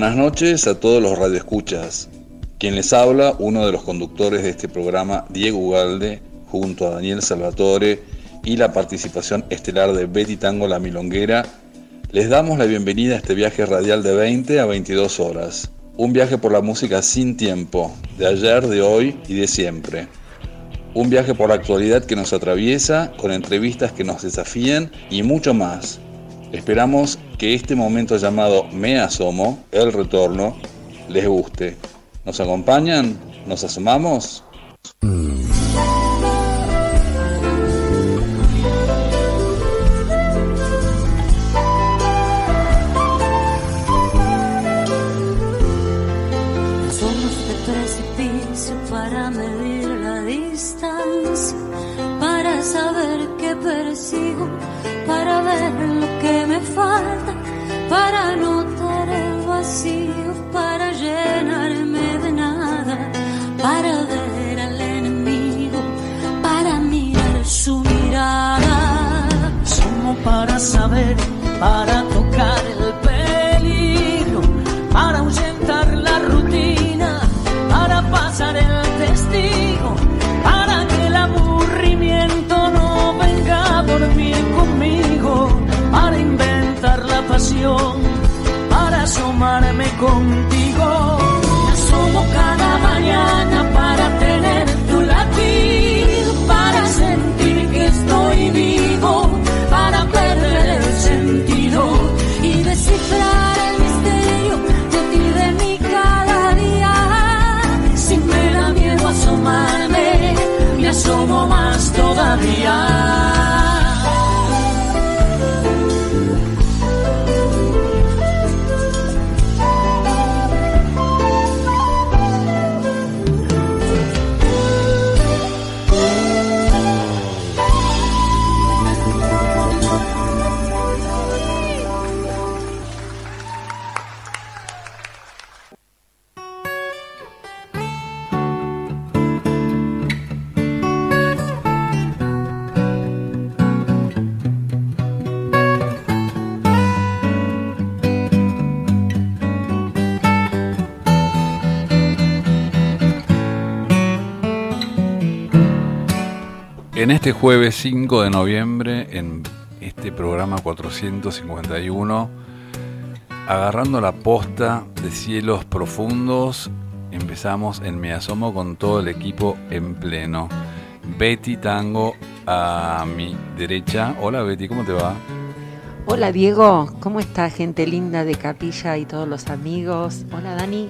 Buenas noches a todos los radioescuchas. Quien les habla, uno de los conductores de este programa, Diego Ugalde, junto a Daniel Salvatore y la participación estelar de Betty Tango La Milonguera, les damos la bienvenida a este viaje radial de 20 a 22 horas. Un viaje por la música sin tiempo, de ayer, de hoy y de siempre. Un viaje por la actualidad que nos atraviesa, con entrevistas que nos desafían y mucho más. Esperamos que este momento llamado Me Asomo, el retorno, les guste. ¿Nos acompañan? ¿Nos asomamos? Somos de precipicio para medir la distancia, para saber qué persigo, para ver lo que me falta, para notar el vacío, para llenarme de nada, para ver al enemigo, para mirar su mirada. Somos para saber, para tocar el peligro, para ahuyentar la rutina, para pasar el testigo, para que el aburrimiento no venga a dormir conmigo, para inventar la pasión, para asomarme contigo. Me asomo cada mañana para tener tu latido, para sentir que estoy vivo, para perder el sentido y descifrar el misterio de ti, de mí cada día. Si me da miedo asomarme, me asomo más todavía. En este jueves 5 de noviembre, en este programa 451, agarrando la posta de cielos profundos, empezamos en Me Asomo con todo el equipo en pleno. Betty Tango a mi derecha. Hola Betty, ¿cómo te va? Hola Diego, ¿cómo está gente linda de Capilla y todos los amigos? Hola Dani.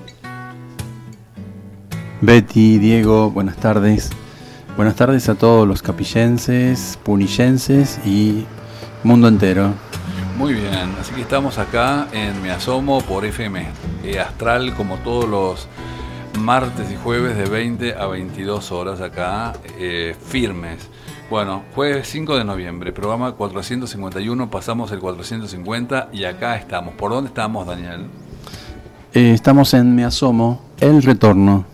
Betty, Diego, buenas tardes. Buenas tardes a todos los capillenses, punillenses y mundo entero. Muy bien, así que estamos acá en Me Asomo por FM Astral, como todos los martes y jueves de 20 a 22 horas acá, firmes. Bueno, jueves 5 de noviembre, programa 451, pasamos el 450 y acá estamos. ¿Por dónde estamos, Daniel? Estamos en Me Asomo, el retorno.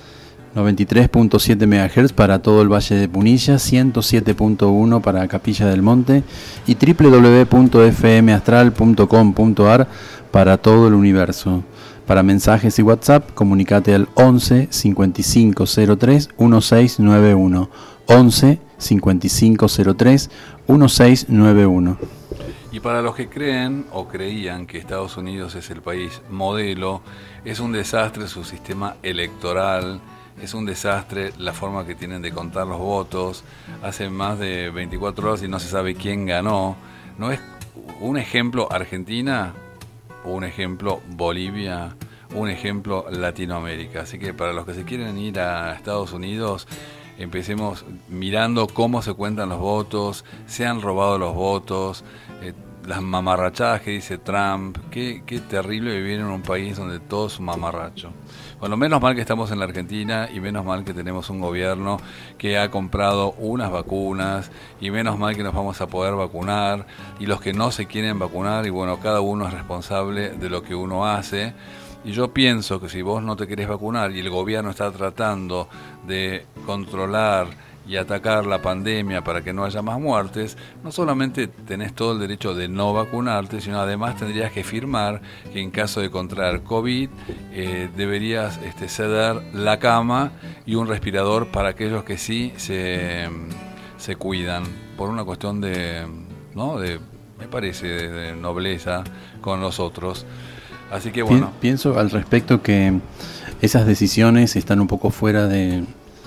93.7 MHz para todo el Valle de Punilla, 107.1 para Capilla del Monte y www.fmastral.com.ar para todo el universo. Para mensajes y WhatsApp, comunicate al 11 5503 1691. 11 5503 1691. Y para los que creen o creían que Estados Unidos es el país modelo, es un desastre su sistema electoral. Es un desastre la forma que tienen de contar los votos. Hace más de 24 horas y no se sabe quién ganó. ¿No es un ejemplo Argentina? Un ejemplo Bolivia, un ejemplo Latinoamérica. Así que para los que se quieren ir a Estados Unidos, empecemos mirando cómo se cuentan los votos, se han robado los votos, las mamarrachadas que dice Trump. Qué terrible vivir en un país donde todo es un mamarracho. Bueno, menos mal que estamos en la Argentina y menos mal que tenemos un gobierno que ha comprado unas vacunas y menos mal que nos vamos a poder vacunar, y los que no se quieren vacunar, y bueno, cada uno es responsable de lo que uno hace. Y yo pienso que si vos no te querés vacunar y el gobierno está tratando de controlar y atacar la pandemia para que no haya más muertes, no solamente tenés todo el derecho de no vacunarte, sino además tendrías que firmar que en caso de contraer COVID deberías ceder la cama y un respirador para aquellos que sí se cuidan, por una cuestión me parece, de nobleza con los otros. Así que bueno. Pienso al respecto que esas decisiones están un poco fuera de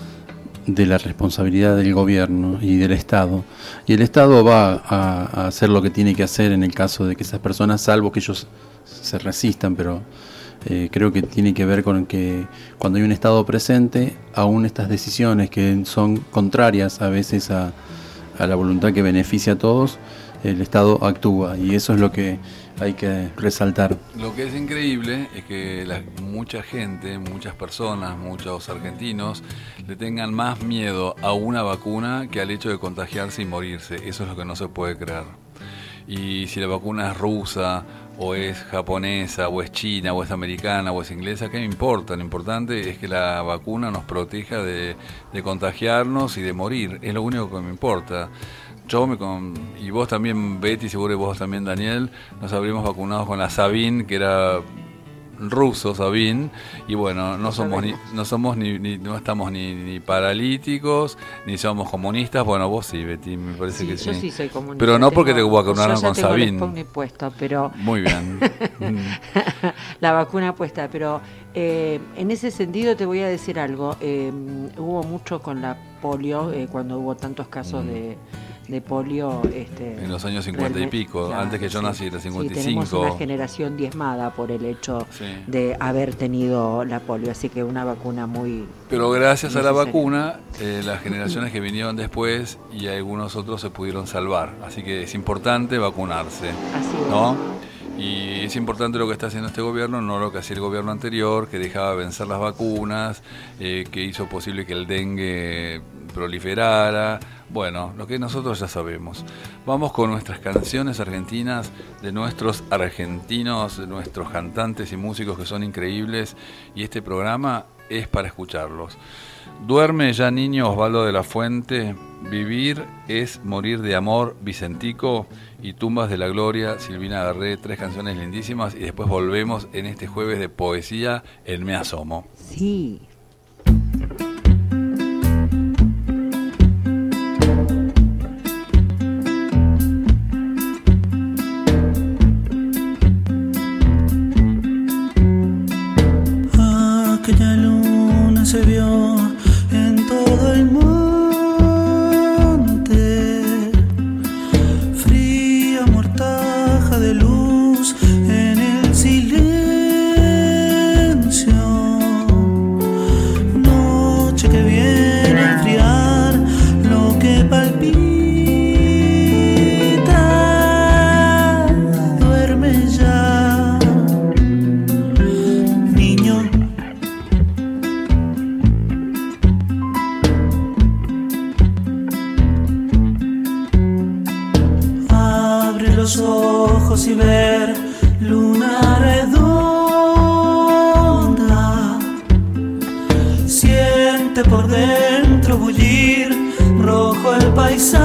la responsabilidad del gobierno y del Estado. Y el Estado va a hacer lo que tiene que hacer en el caso de que esas personas, salvo que ellos se resistan, pero creo que tiene que ver con que cuando hay un Estado presente, aún estas decisiones que son contrarias a veces a la voluntad que beneficia a todos, el Estado actúa, y eso es lo que hay que resaltar. Lo que es increíble es que mucha gente, muchas personas, muchos argentinos le tengan más miedo a una vacuna que al hecho de contagiarse y morirse. Eso es lo que no se puede creer. Y si la vacuna es rusa, o es japonesa, o es china, o es americana, o es inglesa, ¿qué me importa? Lo importante es que la vacuna nos proteja de contagiarnos y de morir. Es lo único que me importa. Y vos también, Betty, seguro que vos también, Daniel, nos habríamos vacunado con la Sabin, que era ruso, Sabin, y bueno, no estamos ni paralíticos, ni somos comunistas. Bueno, vos sí, Betty, me parece que sí. Yo sí soy comunista. Pero no porque te vacunaron con Sabin. Yo ya tengo puesto, pero... Muy bien. La vacuna puesta, pero en ese sentido te voy a decir algo. Hubo mucho con la polio, cuando hubo tantos casos de polio en los años 50 y pico, claro, antes que yo nací, de 55. Sí, tenemos una generación diezmada por el hecho de haber tenido la polio, así que una vacuna muy... Pero gracias a la vacuna, las generaciones que vinieron después y algunos otros se pudieron salvar, así que es importante vacunarse. Así es. ¿No? Y es importante lo que está haciendo este gobierno, no lo que hacía el gobierno anterior, que dejaba vencer las vacunas, que hizo posible que el dengue proliferara. Bueno, lo que nosotros ya sabemos. Vamos con nuestras canciones argentinas, de nuestros argentinos, de nuestros cantantes y músicos que son increíbles, y este programa es para escucharlos. Duerme ya niño, Osvaldo de la Fuente. Vivir es morir de amor, Vicentico. Y Tumbas de la Gloria, Silvina Garré. 3 canciones lindísimas, y después volvemos en este jueves de poesía en Me Asomo. Sí. Aquella luna se vio en todo el monte, fría mortaja de luz en el silencio, noche que viene a enfriar lo que palpita. Duerme ya, niño. Los ojos y ver luna redonda, siente por dentro bullir rojo el paisaje,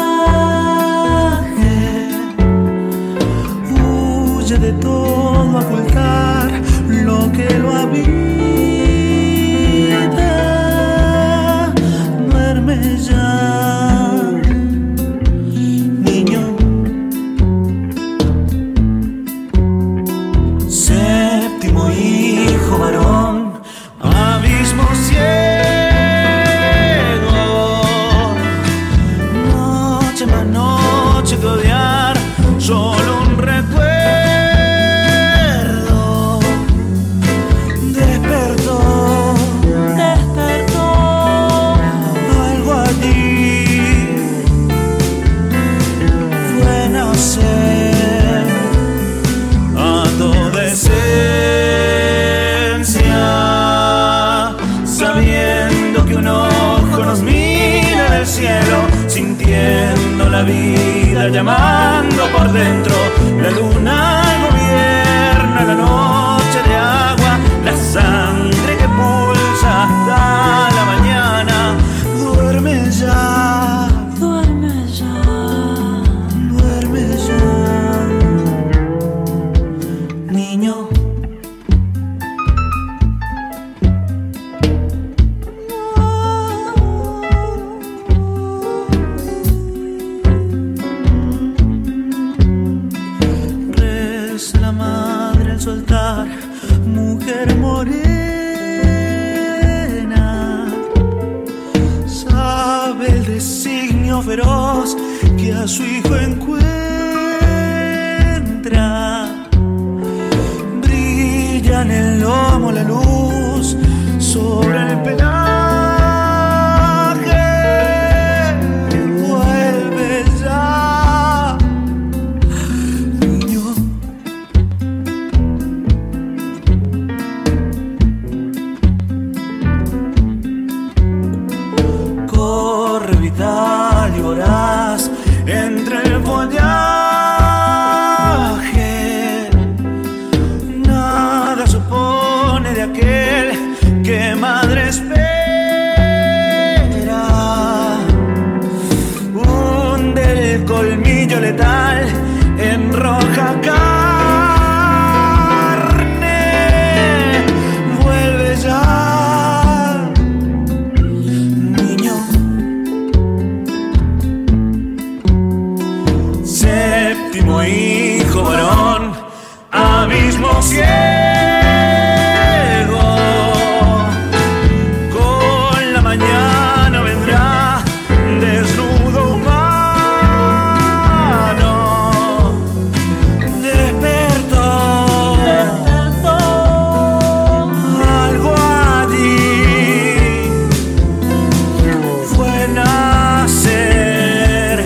huye de todo a ocultar lo que lo habita. Duerme ya, niño. Hijo varón, abismo ciego, noche más noche de odiar, solo un recuerdo. Despertó, algo allí fue nacer a todo sabiendo que un ojo nos mira del cielo, sintiendo la vida llamando por dentro. La luna gobierna la noche de agua, la sangre que pulsa hasta la mañana. Duerme ya. niño feroz que a su hijo encuentra. Brilla en el lomo la luz sobre el pelaje. Vuelve ya, niño. Corre vital y voraz entre el follaje. Nada supone de aquel que madre espera. Hunde el colmillo letal en roja carne. Vuelve ya, niño. Séptimo hijo varón, abismo ciego. Con la mañana vendrá desnudo humano. Despertó algo allí. Fue nacer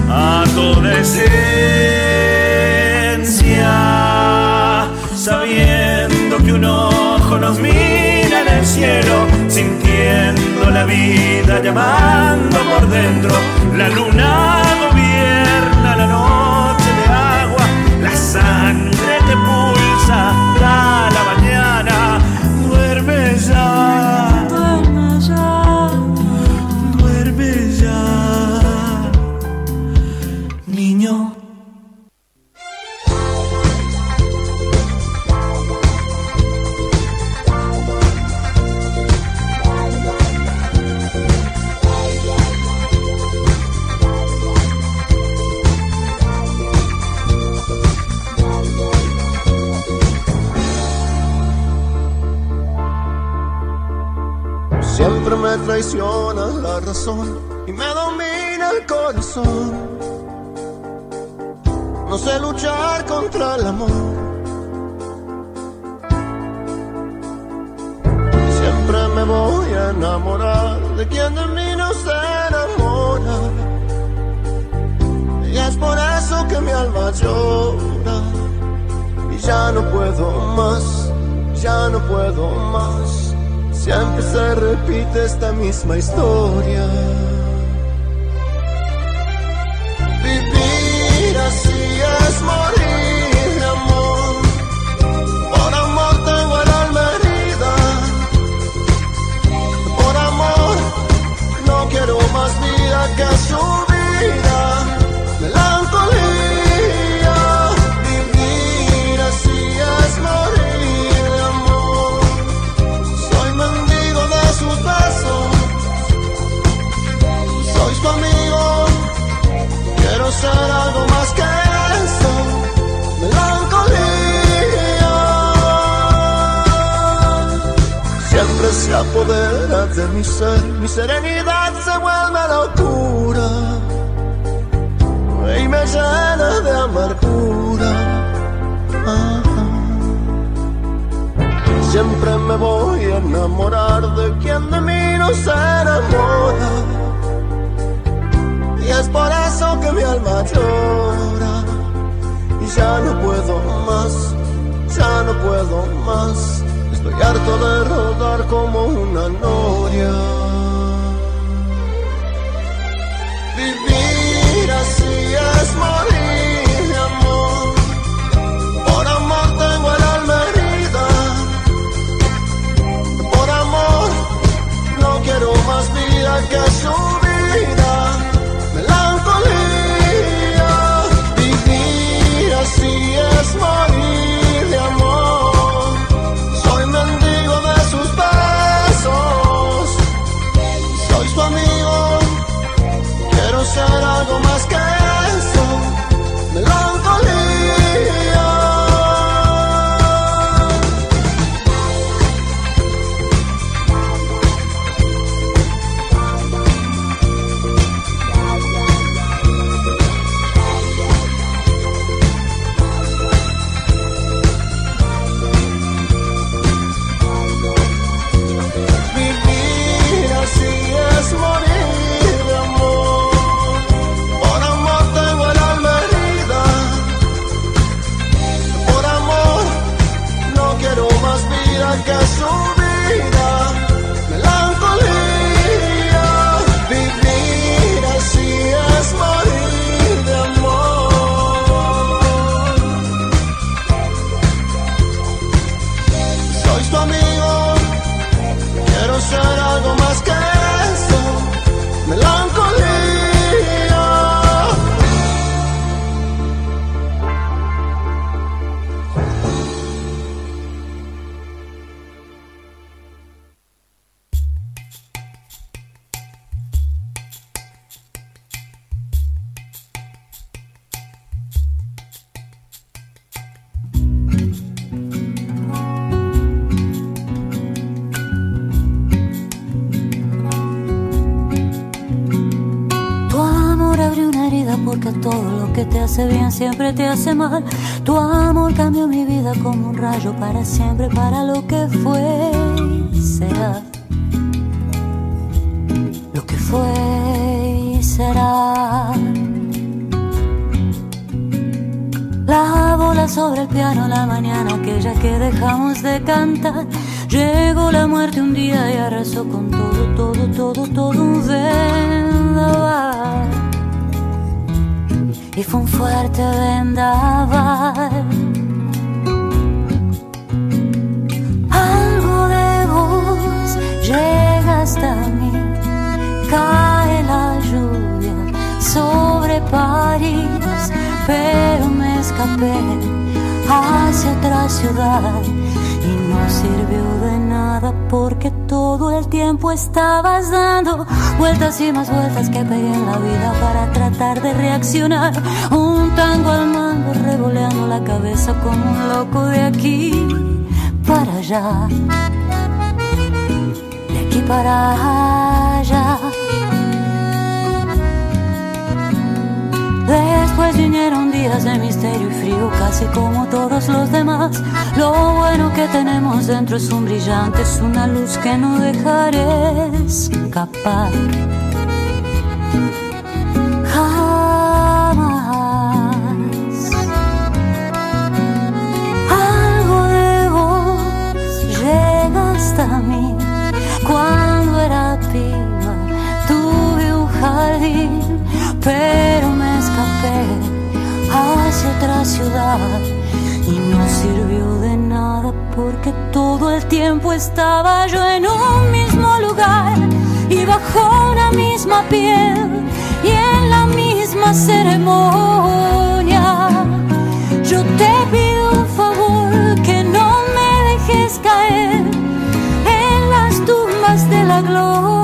adolescencia, sabiendo que un ojo nos mira en el cielo, sintiendo la vida llamando por dentro. La luna gobierna la noche de agua, la sangre te pulsa hasta la mañana. Duerme ya, duerme ya, duerme ya, niño. Siempre me traiciona la razón y me domina el corazón. No sé luchar contra el amor. Siempre me voy a enamorar de quien de mí no se enamora. Y es por eso que mi alma llora. Y ya no puedo más, ya no puedo más. Siempre se repite esta misma historia. Vivir así es morir de amor. Por amor tengo el alma herida. Por amor no quiero más vida que su vida. Melancolía. Vivir así es morir de amor. Soy mendigo de sus besos. Soy su amigo. Quiero ser algo más que eso. Melancolía. Siempre se apodera de mi ser. Mi serenidad se vuelve locura y me llena de amargura. Siempre me voy a enamorar de quien de mí no se enamora. Y es por eso que mi alma llora. Y ya no puedo más, ya no puedo más. Estoy harto de rodar como una noria. Vivir así es morir de amor. Por amor tengo el alma herida. Por amor no quiero más vida que su vida. Melancolía. Vivir así es morir de amor. Soy mendigo de sus besos. Soy su amigo. Quiero ser algo más que eso. Melancolía. ser algo más que eso, melancolía. Porque todo lo que te hace bien siempre te hace mal. Tu amor cambió mi vida como un rayo para siempre, para lo que fue y será. Lo que fue y será. La bola sobre el piano la mañana aquella que dejamos de cantar. Llegó la muerte un día y arrasó con todo un vendaval. Y fue un fuerte vendaval. Algo de vos llega hasta mí. Cae la lluvia sobre París, pero me escapé hacia otra ciudad y no sirvió de nada porque todo el tiempo estabas dando vueltas y más vueltas que pegué en la vida para tratar de reaccionar. Un tango al mango revoleando la cabeza como un loco de aquí para allá, de aquí para allá. Después vinieron días de misterio y frío casi como todos los demás. Lo bueno que tenemos dentro es un brillante, es una luz que no dejaré escapar jamás. Algo de vos llega hasta mí. Cuando era piba tuve un jardín, pero me escapé hacia otra ciudad y no sirvió de nada porque todo el tiempo estaba yo en un mismo lugar y bajo una misma piel y en la misma ceremonia. Yo te pido un favor, que no me dejes caer en las tumbas de la gloria.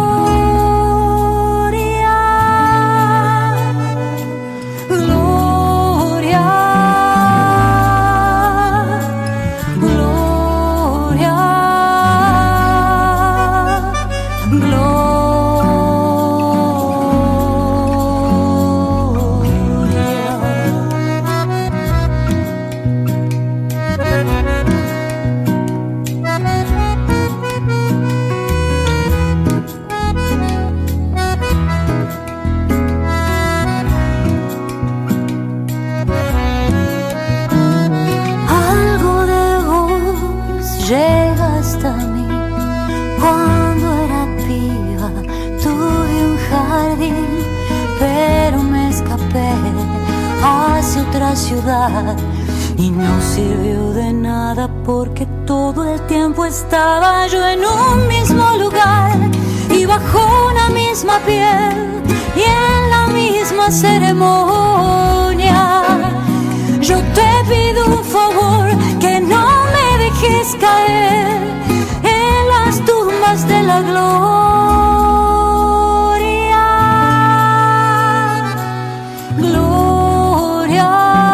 Llega hasta mí. Cuando era piba tuve un jardín, pero me escapé hacia otra ciudad y no sirvió de nada porque todo el tiempo estaba yo en un mismo lugar y bajo una misma piel y en la misma ceremonia. Yo te pido un favor, que no me dejes caer en las tumbas de la gloria. Gloria,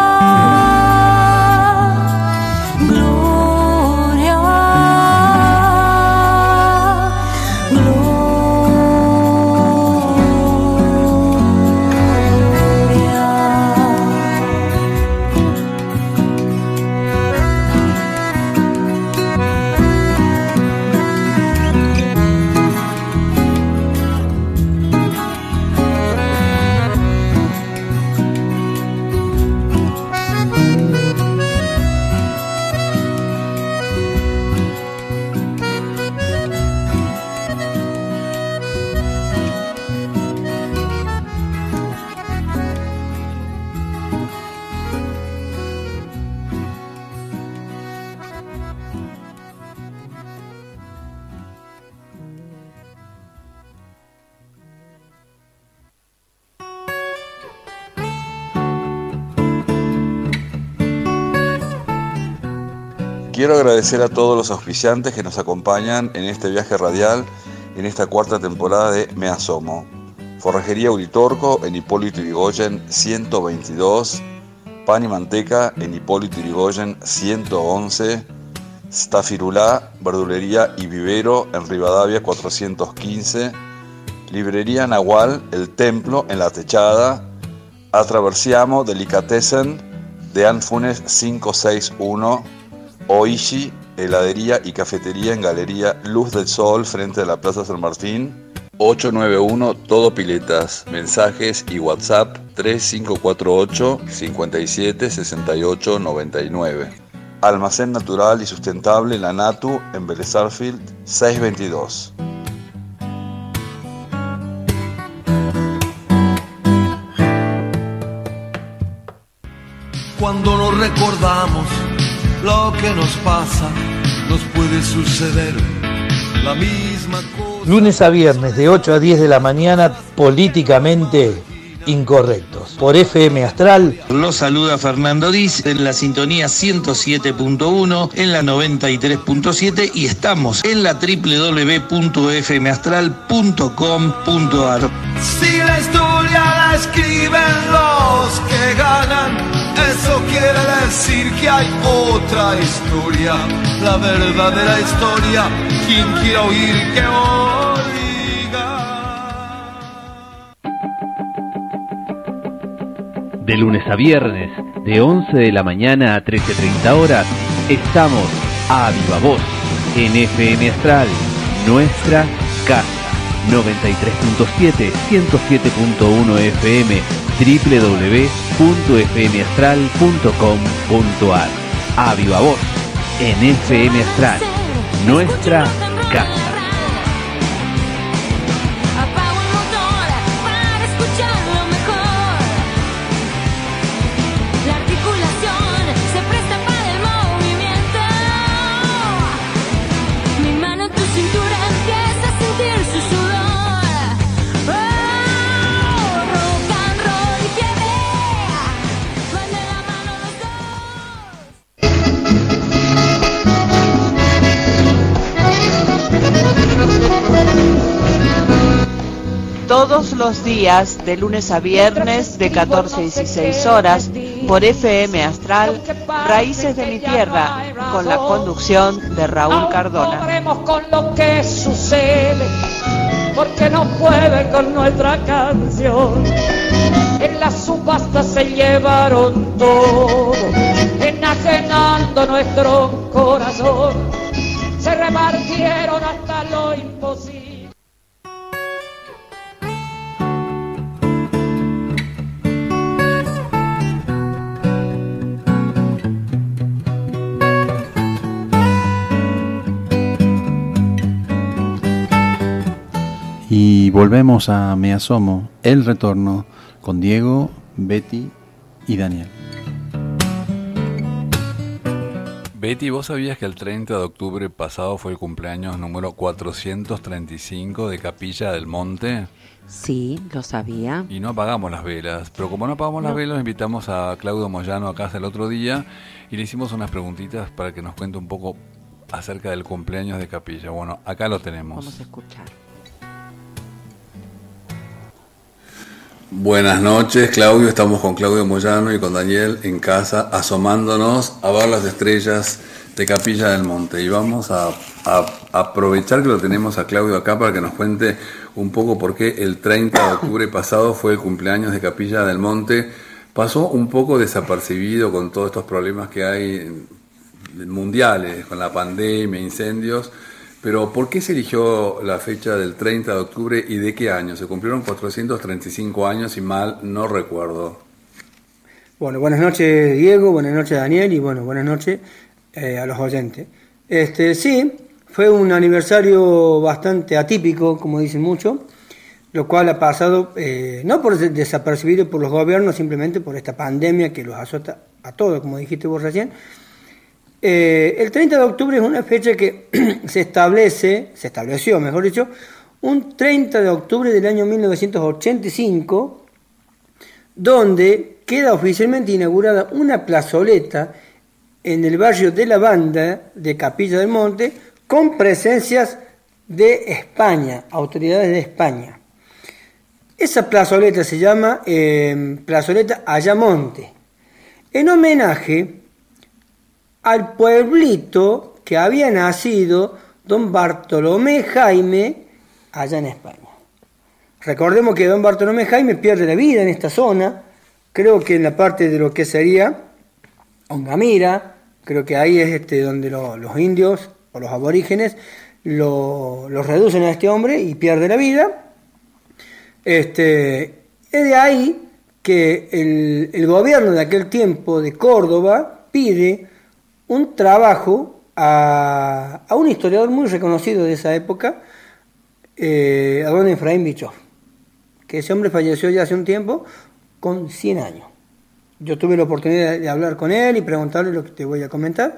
gloria, gloria. Quiero agradecer a todos los auspiciantes que nos acompañan en este viaje radial, en esta cuarta temporada de Me Asomo. Forrajería Uritorco en Hipólito Yrigoyen 122, Pan y Manteca en Hipólito Yrigoyen 111, Stafirulá, Verdulería y Vivero en Rivadavia 415, Librería Nahual, El Templo en La Techada, Atraversiamo Delicatessen de Anfunes 561, Oishi, heladería y cafetería en Galería Luz del Sol frente a la Plaza San Martín, 891 Todo Piletas, mensajes y WhatsApp 3548 57 68 99. Almacén Natural y Sustentable La Natu en Vélez Sarsfield 622. Cuando nos recordamos lo que nos pasa, nos puede suceder la misma cosa. Lunes a viernes de 8 a 10 de la mañana, políticamente incorrectos. Por FM Astral. Los saluda Fernando Diz en la sintonía 107.1, en la 93.7 y estamos en la www.fmastral.com.ar. Si la historia la escriben los que ganan, eso quiere decir que hay otra historia, la verdadera historia. Quien quiera oír que oiga. De lunes a viernes, de 11 de la mañana a 13:30 horas, estamos a viva voz en FM Astral, nuestra casa. 93.7, 107.1 FM, www.fmastral.com.ar. A viva voz en FM Astral, nuestra casa. Todos los días, de lunes a viernes, de 14 a 16 horas, por FM Astral, Raíces de mi Tierra, con la conducción de Raúl Cardona. No podremos con lo que sucede, porque no pueden con nuestra canción. En la subasta se llevaron todo, enajenando nuestro corazón. Se repartieron hasta lo imposible. Y volvemos a Me Asomo, el retorno, con Diego, Betty y Daniel. Betty, ¿vos sabías que el 30 de octubre pasado fue el cumpleaños número 435 de Capilla del Monte? Sí, lo sabía. Y no apagamos las velas, pero como no apagamos las velas, invitamos a Claudio Moyano a casa el otro día y le hicimos unas preguntitas para que nos cuente un poco acerca del cumpleaños de Capilla. Bueno, acá lo tenemos. Vamos a escuchar. Buenas noches, Claudio. Estamos con Claudio Moyano y con Daniel en casa, asomándonos a ver las estrellas de Capilla del Monte. Y vamos a aprovechar que lo tenemos a Claudio acá para que nos cuente un poco por qué el 30 de octubre pasado fue el cumpleaños de Capilla del Monte. Pasó un poco desapercibido con todos estos problemas que hay mundiales, con la pandemia, incendios. Pero ¿por qué se eligió la fecha del 30 de octubre y de qué año? Se cumplieron 435 años, si mal no recuerdo. Bueno, buenas noches Diego, buenas noches Daniel y bueno, buenas noches a los oyentes. Sí, fue un aniversario bastante atípico, como dicen muchos, lo cual ha pasado no por desapercibido por los gobiernos, simplemente por esta pandemia que los azota a todos, como dijiste vos recién. El 30 de octubre es una fecha que se estableció, mejor dicho, un 30 de octubre del año 1985, donde queda oficialmente inaugurada una plazoleta en el barrio de la Banda de Capilla del Monte, con presencias de España, autoridades de España. Esa plazoleta se llama Plazoleta Ayamonte, en homenaje al pueblito que había nacido don Bartolomé Jaime allá en España. Recordemos que don Bartolomé Jaime pierde la vida en esta zona, creo que en la parte de lo que sería Ongamira, creo que ahí es donde los indios o los aborígenes lo reducen a este hombre y pierde la vida. Es de ahí que el gobierno de aquel tiempo de Córdoba pide un trabajo a un historiador muy reconocido de esa época, a don Efraín Bischoff, que ese hombre falleció ya hace un tiempo con 100 años. Yo tuve la oportunidad de hablar con él y preguntarle lo que te voy a comentar.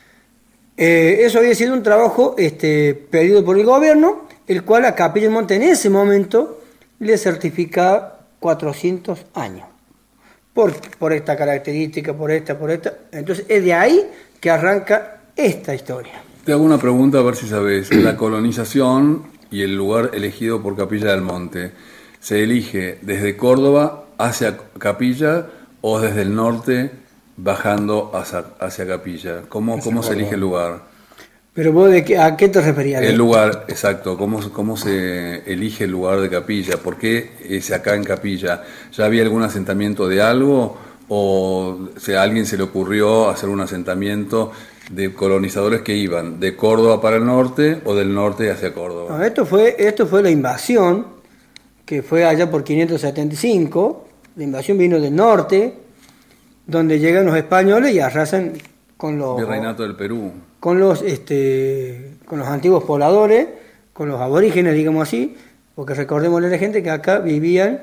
Eso había sido un trabajo pedido por el gobierno, el cual a Capilla del Monte en ese momento le certifica 400 años. Por esta característica, por esta. Entonces es de ahí que arranca esta historia. Te hago una pregunta a ver si sabes. La colonización y el lugar elegido por Capilla del Monte, ¿se elige desde Córdoba hacia Capilla o desde el norte bajando hacia Capilla? ¿Cómo se elige el lugar? Pero vos, ¿a qué te referías? El lugar, exacto. ¿Cómo se elige el lugar de Capilla? ¿Por qué es acá en Capilla? ¿Ya había algún asentamiento de algo? ¿O a alguien se le ocurrió hacer un asentamiento de colonizadores que iban de Córdoba para el norte o del norte hacia Córdoba? No, esto fue la invasión, que fue allá por 575. La invasión vino del norte, donde llegan los españoles y arrasan con los... Virreinato del Perú. Con los antiguos pobladores, con los aborígenes, digamos así, porque recordémosle a la gente que acá vivían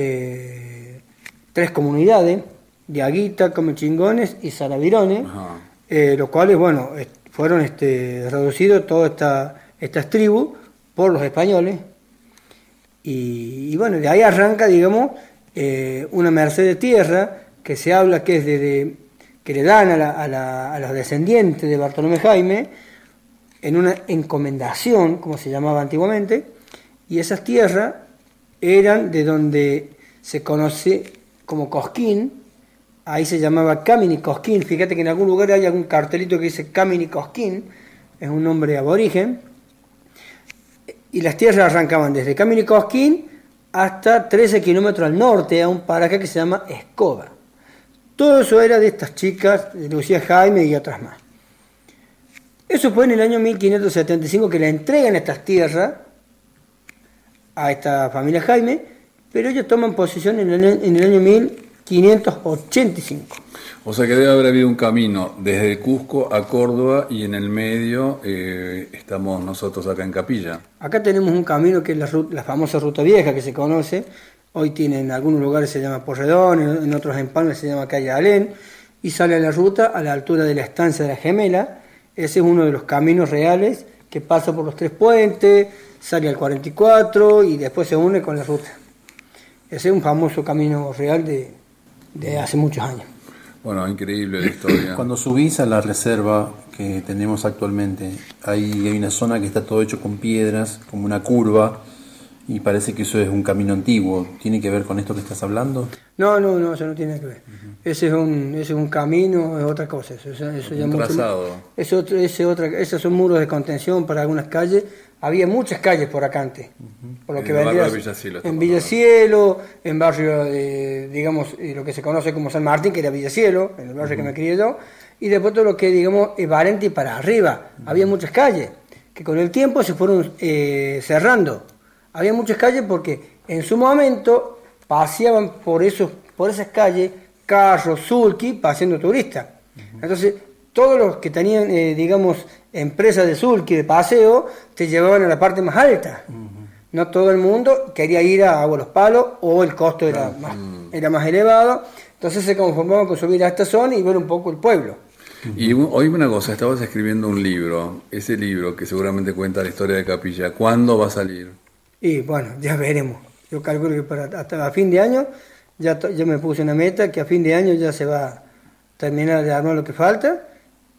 3 comunidades, Diaguita, Comechingones y Salavirones, los cuales, bueno, fueron reducidos todas estas tribus por los españoles, y bueno, de ahí arranca, digamos, una merced de tierra que se habla que es que le dan a los descendientes de Bartolomé Jaime en una encomendación, como se llamaba antiguamente, y esas tierras eran de donde se conoce como Cosquín, ahí se llamaba Camini Cosquín. Fíjate que en algún lugar hay algún cartelito que dice Camini Cosquín, es un nombre aborigen, y las tierras arrancaban desde Camini Cosquín hasta 13 kilómetros al norte, a un paraje que se llama Escoba. Todo eso era de estas chicas, de Lucía Jaime y otras más. Eso fue en el año 1575 que le entregan estas tierras a esta familia Jaime, pero ellos toman posesión en el año 1585. O sea que debe haber habido un camino desde Cusco a Córdoba y en el medio estamos nosotros acá en Capilla. Acá tenemos un camino que es la famosa Ruta Vieja que se conoce. Hoy en algunos lugares se llama Porredón, en otros empalmes se llama Calle Alén, y sale a la ruta a la altura de la Estancia de la Gemela. Ese es uno de los caminos reales que pasa por los 3 puentes, sale al 44 y después se une con la ruta. Ese es un famoso camino real de hace muchos años. Bueno, increíble la historia. Cuando subís a la reserva que tenemos actualmente, hay una zona que está todo hecho con piedras, como una curva, y parece que eso es un camino antiguo. ¿Tiene que ver con esto que estás hablando? No, eso no tiene que ver. Ese es un camino, es otra cosa. Eso ya un trazado. Esos son muros de contención para algunas calles. Había muchas calles por acá antes. Por lo que vendría en Villacielo, en barrio, digamos, lo que se conoce como San Martín, que era Villacielo, en el barrio que me crié yo. Y después todo lo que, digamos, es Valenti para arriba. Había muchas calles que con el tiempo se fueron cerrando. Había muchas calles porque en su momento paseaban por esas calles carros, sulky, paseando turistas. Entonces, todos los que tenían, digamos, empresas de sulky, de paseo, te llevaban a la parte más alta. No todo el mundo quería ir a Agua Los Palos o el costo era más elevado. Entonces se conformaban con subir a esta zona y ver un poco el pueblo. Y hoy una cosa, estabas escribiendo un libro, ese libro que seguramente cuenta la historia de Capilla. ¿Cuándo va a salir? Y bueno, ya veremos. Yo calculo que hasta a fin de año, ya me puse una meta que a fin de año ya se va a terminar de armar lo que falta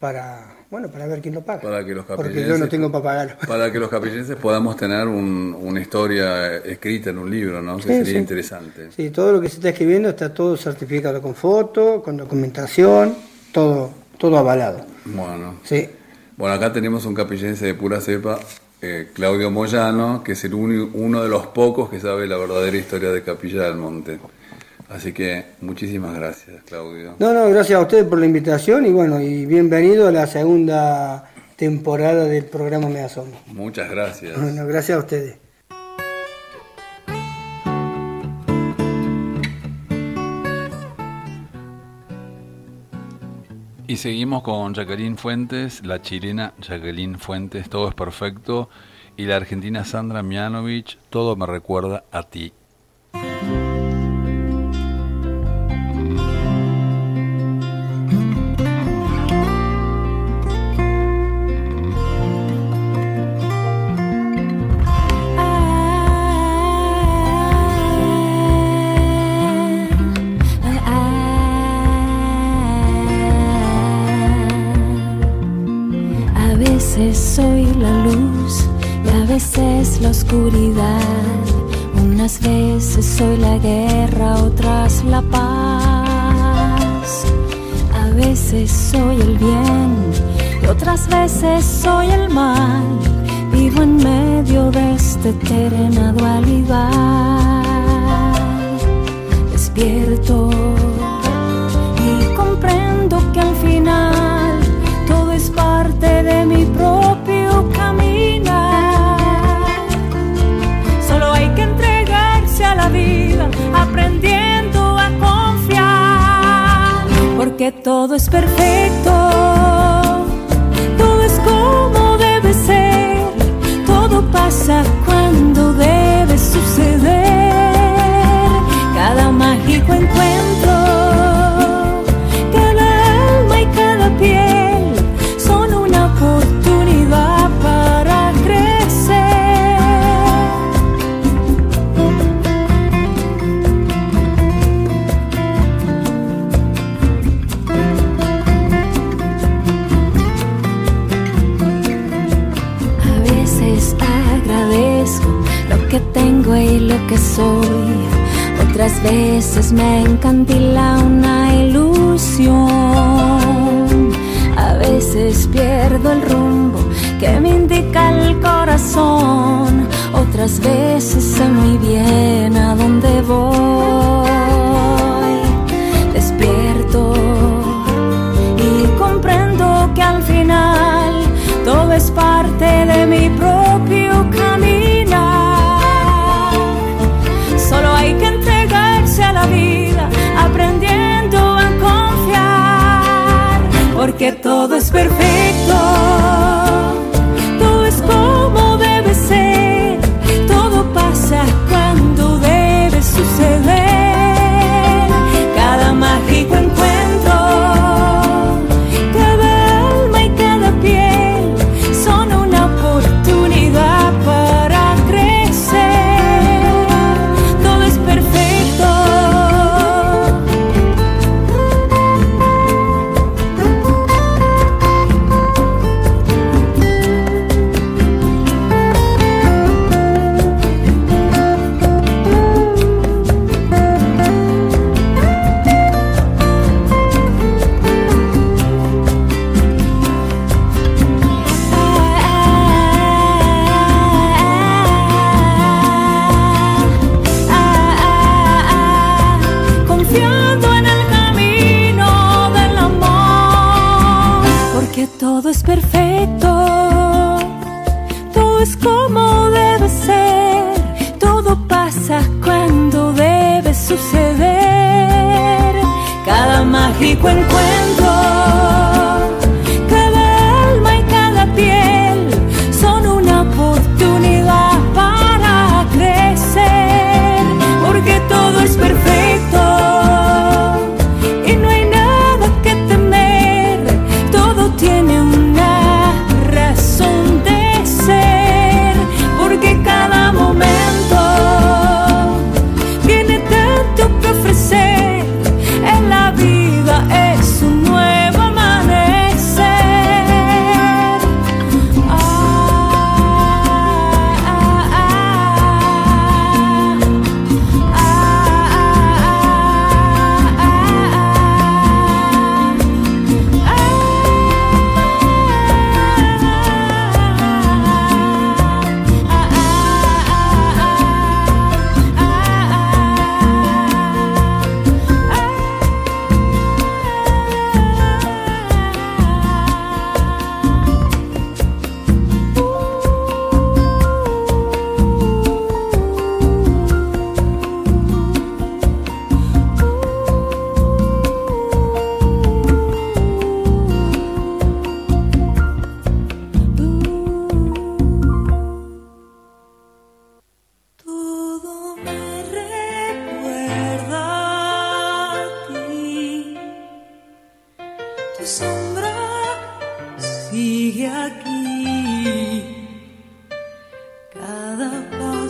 para ver quién lo paga. Para que los porque yo no tengo para pagarlo. Para que los capillenses podamos tener una historia escrita en un libro, ¿no? Que sería interesante. Sí, todo lo que se está escribiendo está todo certificado con foto, con documentación, todo avalado. Bueno. Sí. Bueno, acá tenemos un capillense de pura cepa, Claudio Moyano, que es uno de los pocos que sabe la verdadera historia de Capilla del Monte. Así que muchísimas gracias, Claudio. No, gracias a ustedes por la invitación y bienvenido a la segunda temporada del programa Me Asomo. Muchas gracias. Bueno, gracias a ustedes. Y seguimos con Jacqueline Fuentes, la chilena Jacqueline Fuentes, Todo es Perfecto, y la argentina Sandra Mianovich, Todo me recuerda a ti. Soy la luz y a veces la oscuridad. Unas veces soy la guerra, otras la paz. A veces soy el bien y otras veces soy el mal. Vivo en medio de esta eterna dualidad. Despierto y comprendo que al final todo es parte de mi propio caminar. Solo hay que entregarse a la vida, aprendiendo a confiar, porque todo es perfecto, todo es como debe ser, todo pasa cuando debe suceder. Cada mágico encuentro, cada alma y cada piel son una oportunidad para crecer. A veces agradezco lo que tengo y lo que soy. Otras veces me encandila una ilusión. A veces pierdo el rumbo que me indica el corazón. Otras veces sé muy bien a dónde voy. Despierto y comprendo que al final todo es parte de mi propio caminar. Solo hay que entregarse a la vida, aprendiendo a confiar, porque todo es perfecto, todo es como debe ser, todo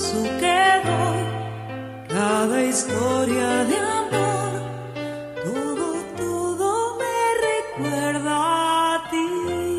paso que doy, cada historia de amor, todo me recuerda a ti.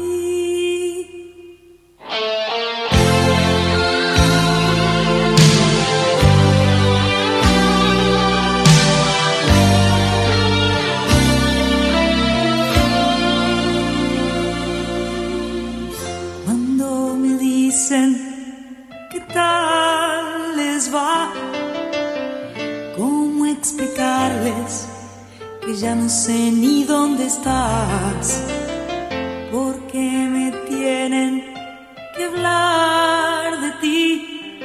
Cuando me dicen qué tal les va, ¿cómo explicarles que ya no sé ni dónde estás? Porque me tienen que hablar de ti.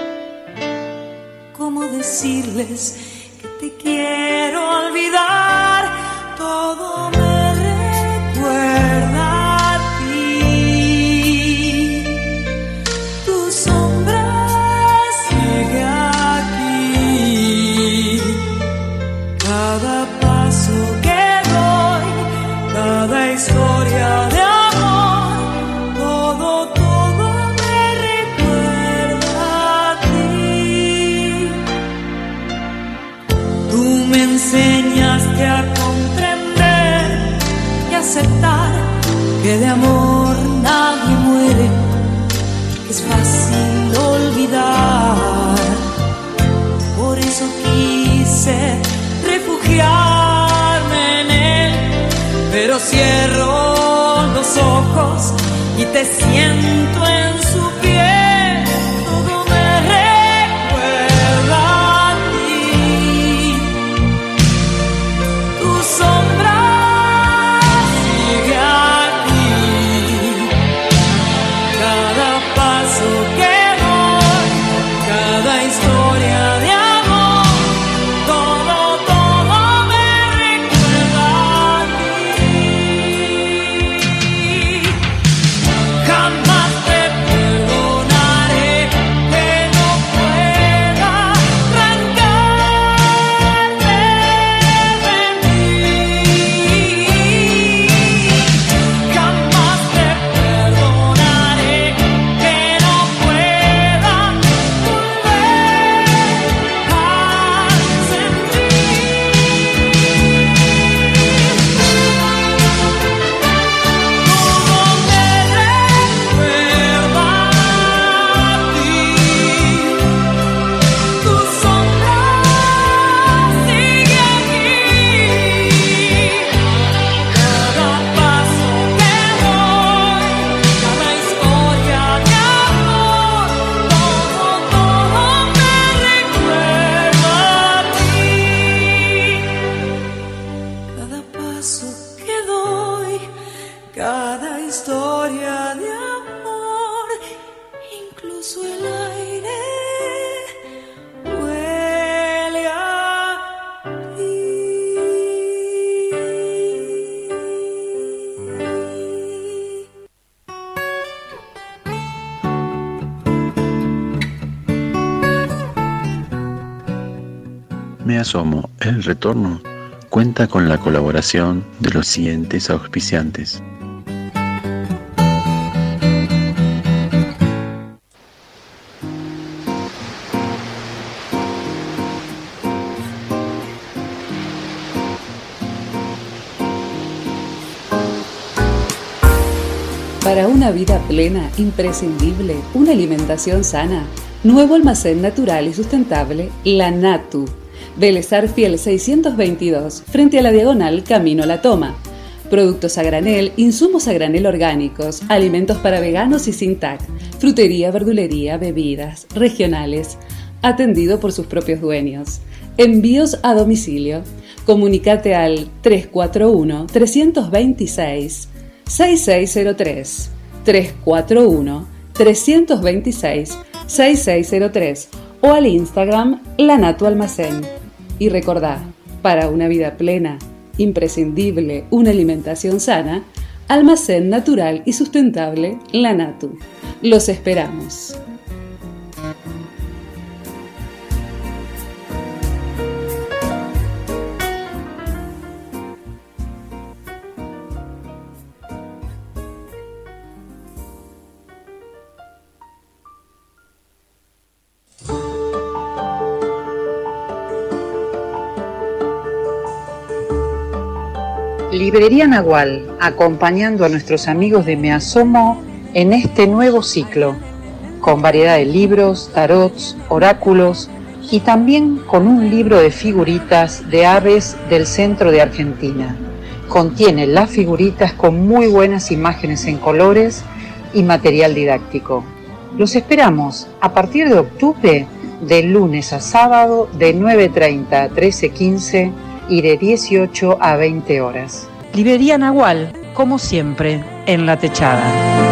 ¿Cómo decirles que te quiero olvidar? Todo me recuerda a ti. Tu sombra sigue aquí. Cada paso que doy, cada historia de amor, todo me recuerda a ti. Tú me enseñaste a comprender y aceptar que de amor nadie muere, que es fácil olvidar. Por eso quise refugiarme en él, pero cierro los ojos y te siento en su piel. Todo me recuerda a ti. Tu sombra sigue aquí. Cada paso que doy, cada historia de amor, todo me recuerda a ti. Jamás te perdonaré que no pueda arrancarte de mí. Jamás te perdonaré que no pueda volver a sentir. Todo me recuerda a ti. Tu sombra sigue aquí. Cada paso que doy, cada historia de amor, todo me recuerda a ti. Cada paso que doy, cada historia de amor, incluso el aire huele a ti. Me asomo, el retorno cuenta con la colaboración de los siguientes auspiciantes. Para una vida plena, imprescindible, una alimentación sana, nuevo almacén natural y sustentable, La Natu. Vélez Arfiel 622, frente a la diagonal Camino a la Toma. Productos a granel, insumos a granel orgánicos, alimentos para veganos y sin TAC, frutería, verdulería, bebidas, regionales, atendido por sus propios dueños. Envíos a domicilio. Comunicate al 341-326-6603, 341-326-6603 o al Instagram La Natu Almacén. Y recordá, para una vida plena, imprescindible, una alimentación sana, almacén natural y sustentable La Natu. Los esperamos. Librería Nahual, acompañando a nuestros amigos de Me Asomo en este nuevo ciclo, con variedad de libros, tarots, oráculos y también con un libro de figuritas de aves del centro de Argentina. Contiene las figuritas con muy buenas imágenes en colores y material didáctico. Los esperamos a partir de octubre, de lunes a sábado, de 9:30 a 13:15 y de 18 a 20 horas. Librería Nahual, como siempre, en la techada.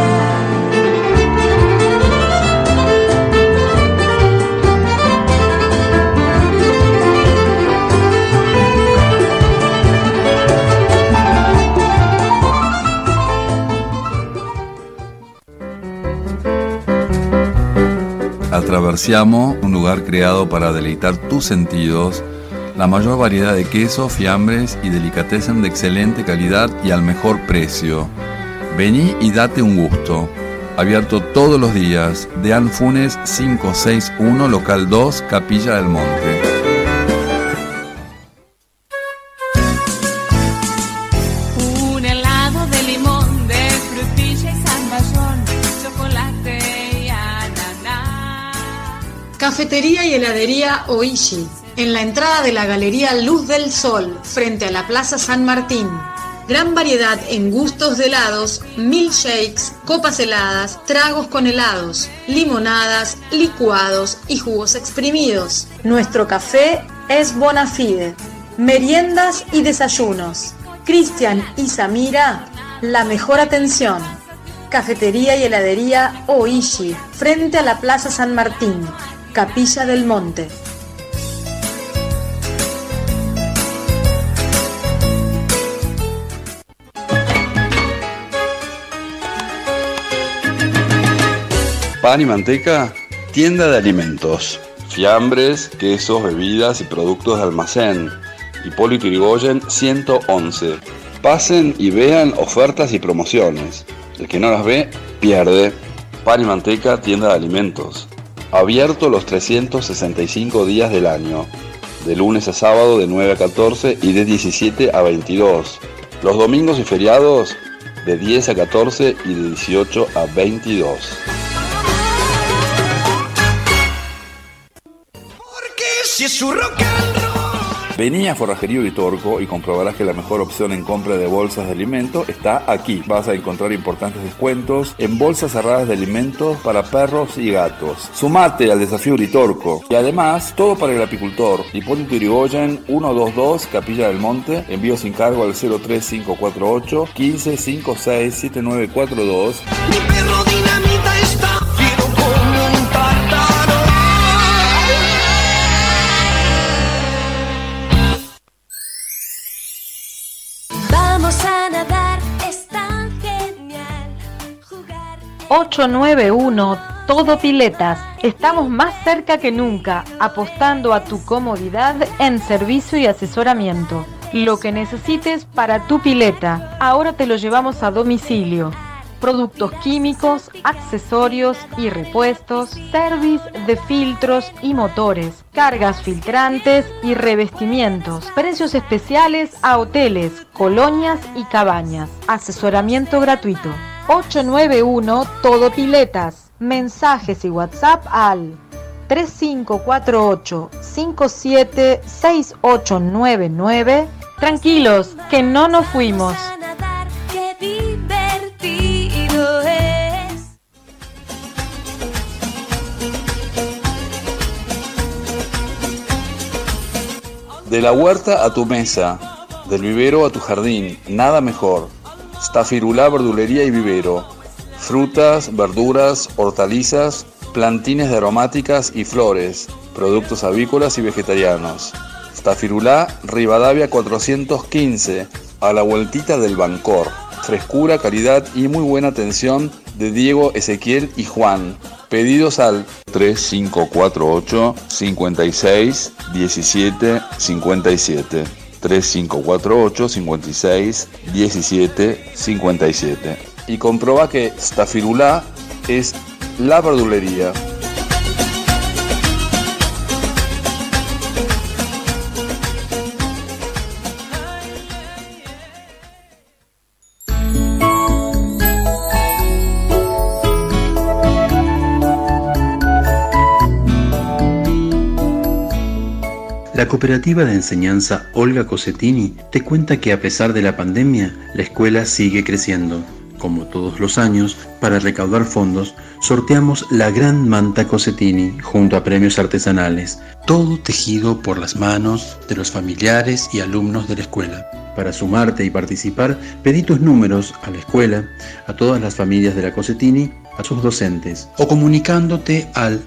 Atraversiamo, un lugar creado para deleitar tus sentidos, la mayor variedad de quesos, fiambres y delicatessen de excelente calidad y al mejor precio. Vení y date un gusto. Abierto todos los días. Deán Funes 561, local 2, Capilla del Monte. Un helado de limón, de frutilla y zamballón, chocolate y ananá. Cafetería y heladería Oishi, en la entrada de la Galería Luz del Sol, frente a la Plaza San Martín. Gran variedad en gustos de helados, milkshakes, copas heladas, tragos con helados, limonadas, licuados y jugos exprimidos. Nuestro café es Bonafide. Meriendas y desayunos. Cristian y Samira, la mejor atención. Cafetería y heladería Oishi, frente a la Plaza San Martín, Capilla del Monte. Pan y manteca, tienda de alimentos. Fiambres, quesos, bebidas y productos de almacén. Hipólito Yrigoyen 111. Pasen y vean ofertas y promociones. El que no las ve, pierde. Pan y manteca, tienda de alimentos. Abierto los 365 días del año. De lunes a sábado de 9 a 14 y de 17 a 22. Los domingos y feriados de 10 a 14 y de 18 a 22. Si es su rock and roll. Vení a Forrajería Uritorco y comprobarás que la mejor opción en compra de bolsas de alimento está aquí. Vas a encontrar importantes descuentos en bolsas cerradas de alimentos para perros y gatos. Sumate al desafío Uritorco. Y además, todo para el apicultor. Hipólito Yrigoyen 122, Capilla del Monte. Envío sin cargo al 03548 15 56 7942. Mi perro dinamita está fiero como un tártaro. Vamos a nadar, es tan genial jugar. 891 Todo Piletas. Estamos más cerca que nunca, apostando a tu comodidad en servicio y asesoramiento. Lo que necesites para tu pileta, ahora te lo llevamos a domicilio. Productos químicos, accesorios y repuestos, service de filtros y motores, cargas filtrantes y revestimientos, precios especiales a hoteles, colonias y cabañas, asesoramiento gratuito. 891 Todo Piletas. Mensajes y WhatsApp al 3548 576899. Tranquilos, que no nos fuimos. Qué divertido es. De la huerta a tu mesa, del vivero a tu jardín, nada mejor. Stafirulá, verdulería y vivero. Frutas, verduras, hortalizas, plantines de aromáticas y flores, productos avícolas y vegetarianos. Stafirulá, Rivadavia 415, a la vueltita del Bancor. Frescura, calidad y muy buena atención de Diego, Ezequiel y Juan. Pedidos al 3548 56 17 57. 3548 56 17 57. Y comproba que Stafirulá es la verdulería. La cooperativa de enseñanza Olga Cosetini te cuenta que a pesar de la pandemia, la escuela sigue creciendo. Como todos los años, para recaudar fondos, sorteamos la gran manta Cosetini junto a premios artesanales, todo tejido por las manos de los familiares y alumnos de la escuela. Para sumarte y participar, pedí tus números a la escuela, a todas las familias de la Cosetini, a sus docentes, o comunicándote al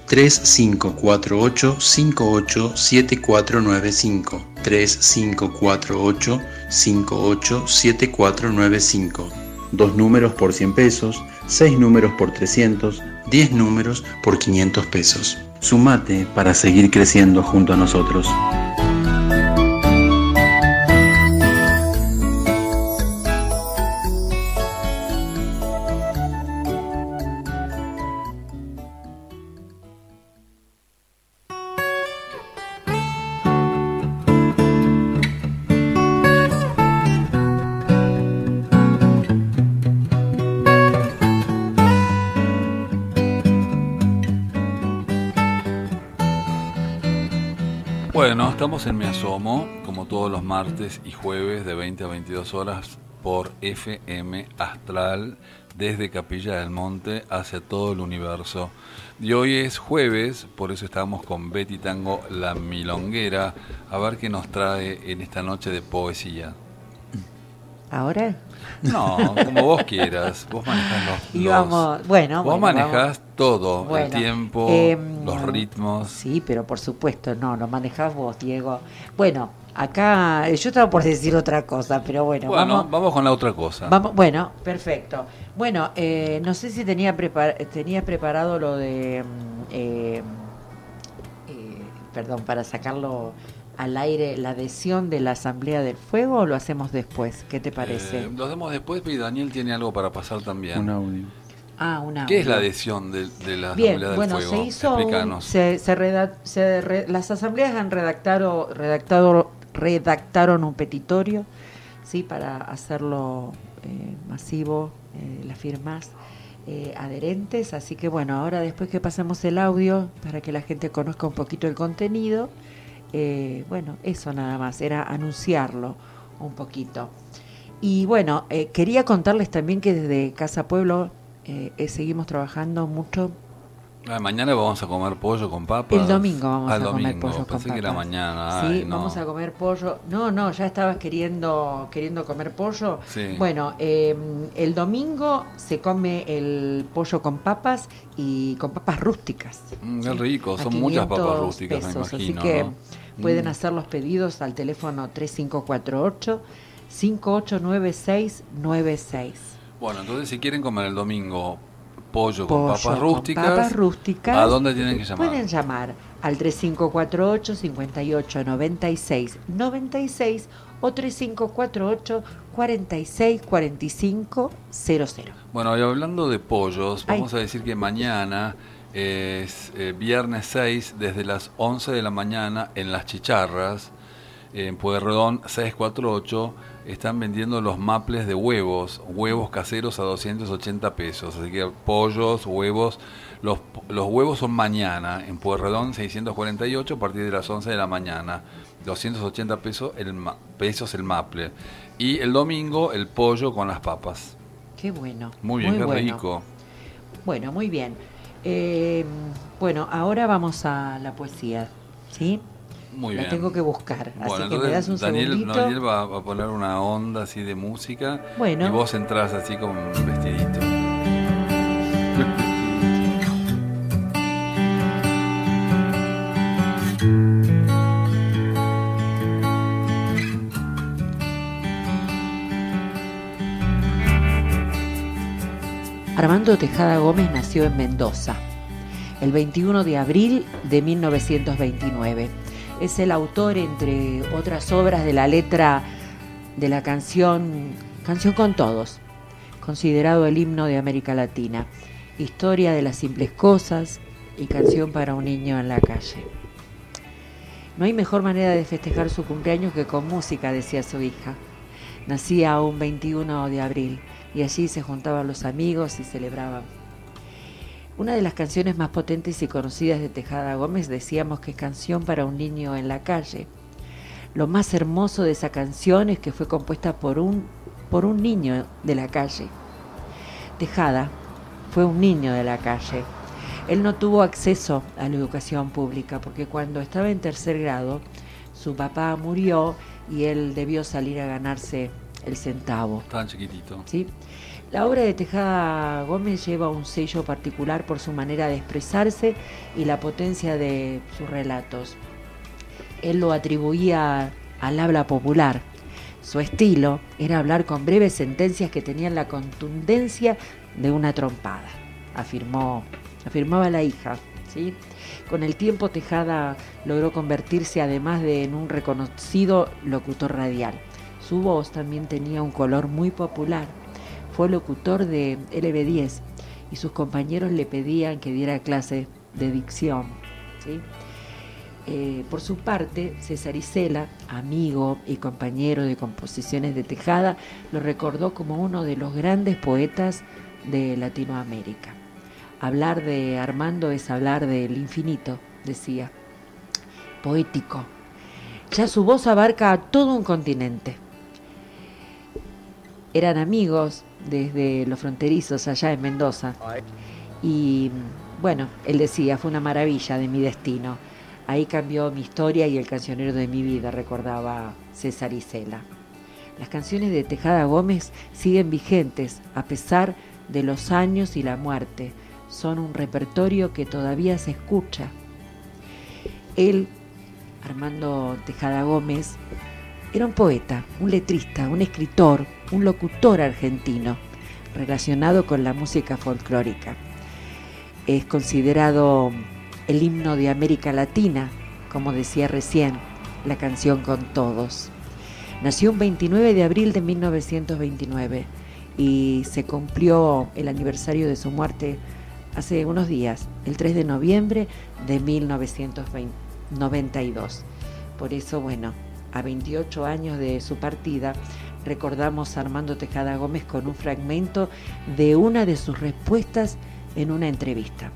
3548-587495, 3548-587495. 2 números por 100 pesos, 6 números por 300, 10 números por 500 pesos. Sumate para seguir creciendo junto a nosotros. Bueno, estamos en Me Asomo, como todos los martes y jueves de 20 a 22 horas por FM Astral, desde Capilla del Monte hacia todo el universo. Y hoy es jueves, por eso estamos con Betty Tango, la milonguera, a ver qué nos trae en esta noche de poesía. ¿Ahora? No, como vos quieras. Vos manejás y vamos, vos manejás todo, bueno, el tiempo, los ritmos. Sí, pero por supuesto, no, lo manejás vos, Diego. Bueno, acá yo estaba por decir otra cosa, pero bueno. Vamos con la otra cosa. Bueno, perfecto. Bueno, no sé si tenías preparado lo de... perdón, para sacarlo al aire, la adhesión de la Asamblea del Fuego, o lo hacemos después. ¿Qué te parece? Lo hacemos después, pero Daniel tiene algo para pasar también. Un audio. Un audio. ¿Qué es la adhesión de la Bien, Asamblea del bueno, Fuego? Se hizo Explícanos. las asambleas han redactaron un petitorio, sí, para hacerlo masivo, las firmas adherentes, así que bueno, ahora después que pasemos el audio para que la gente conozca un poquito el contenido, bueno, eso nada más, era anunciarlo un poquito. Y bueno, quería contarles también que desde Casa Pueblo seguimos trabajando mucho. Mañana vamos a comer pollo con papas. El domingo vamos a comer pollo con papas. Pensé que era mañana. Sí, vamos a comer pollo. No, ya estabas queriendo comer pollo. Sí. Bueno, el domingo se come el pollo con papas y con papas rústicas. Qué rico, son muchas papas rústicas, pesos, me imagino. Así que ¿no? pueden hacer los pedidos al teléfono 3548-589696. Bueno, entonces si quieren comer el domingo pollo con papas rústicas, ¿a dónde tienen que llamar? Pueden llamar al 3548-589696 o 3548-464500. Bueno, y hablando de pollos, vamos a decir que mañana es viernes 6, desde las 11 de la mañana en Las Chicharras, en Pueyrredón 648, están vendiendo los maples de huevos caseros a 280 pesos. Así que pollos, huevos, los huevos son mañana en Pueyrredón 648 a partir de las 11 de la mañana. 280 pesos el maple. Y el domingo el pollo con las papas. Qué bueno. Muy bien, qué bueno. rico. Bueno, muy bien. Bueno, ahora vamos a la poesía, ¿sí? Muy bien. La tengo que buscar, bueno, así que me das un segundito. Daniel va a poner una onda así de música, bueno, y vos entrás así con un vestidito. Armando Tejada Gómez nació en Mendoza el 21 de abril de 1929. Es el autor, entre otras obras, de la letra de la canción con Todos, considerado el himno de América Latina, Historia de las simples cosas y Canción para un niño en la calle. No hay mejor manera de festejar su cumpleaños que con música, decía su hija. Nacía un 21 de abril y allí se juntaban los amigos y celebraban. Una de las canciones más potentes y conocidas de Tejada Gómez decíamos que es Canción para un niño en la calle. Lo más hermoso de esa canción es que fue compuesta por un niño de la calle. Tejada fue un niño de la calle. Él no tuvo acceso a la educación pública porque cuando estaba en 3er grado su papá murió y él debió salir a ganarse el centavo. Tan chiquitito. ¿Sí? La obra de Tejada Gómez lleva un sello particular por su manera de expresarse y la potencia de sus relatos. Él lo atribuía al habla popular. Su estilo era hablar con breves sentencias que tenían la contundencia de una trompada, afirmaba la hija, ¿sí? Con el tiempo Tejada logró convertirse además en un reconocido locutor radial. Su voz también tenía un color muy popular. Fue locutor de LB10 y sus compañeros le pedían que diera clases de dicción, ¿sí? Por su parte, César Isela, amigo y compañero de composiciones de Tejada, lo recordó como uno de los grandes poetas de Latinoamérica. Hablar de Armando es hablar del infinito, decía. Poético. Ya su voz abarca a todo un continente. Eran amigos desde los fronterizos allá en Mendoza. Y bueno, él decía, fue una maravilla de mi destino. Ahí cambió mi historia y el cancionero de mi vida, recordaba César Isela. Las canciones de Tejada Gómez siguen vigentes a pesar de los años y la muerte. Son un repertorio que todavía se escucha. Él, Armando Tejada Gómez, era un poeta, un letrista, un escritor, un locutor argentino relacionado con la música folclórica. Es considerado el himno de América Latina, como decía recién, la canción Con Todos. Nació un 29 de abril de 1929 y se cumplió el aniversario de su muerte hace unos días, el 3 de noviembre de 1992. Por eso, bueno, a 28 años de su partida, recordamos a Armando Tejada Gómez con un fragmento de una de sus respuestas en una entrevista.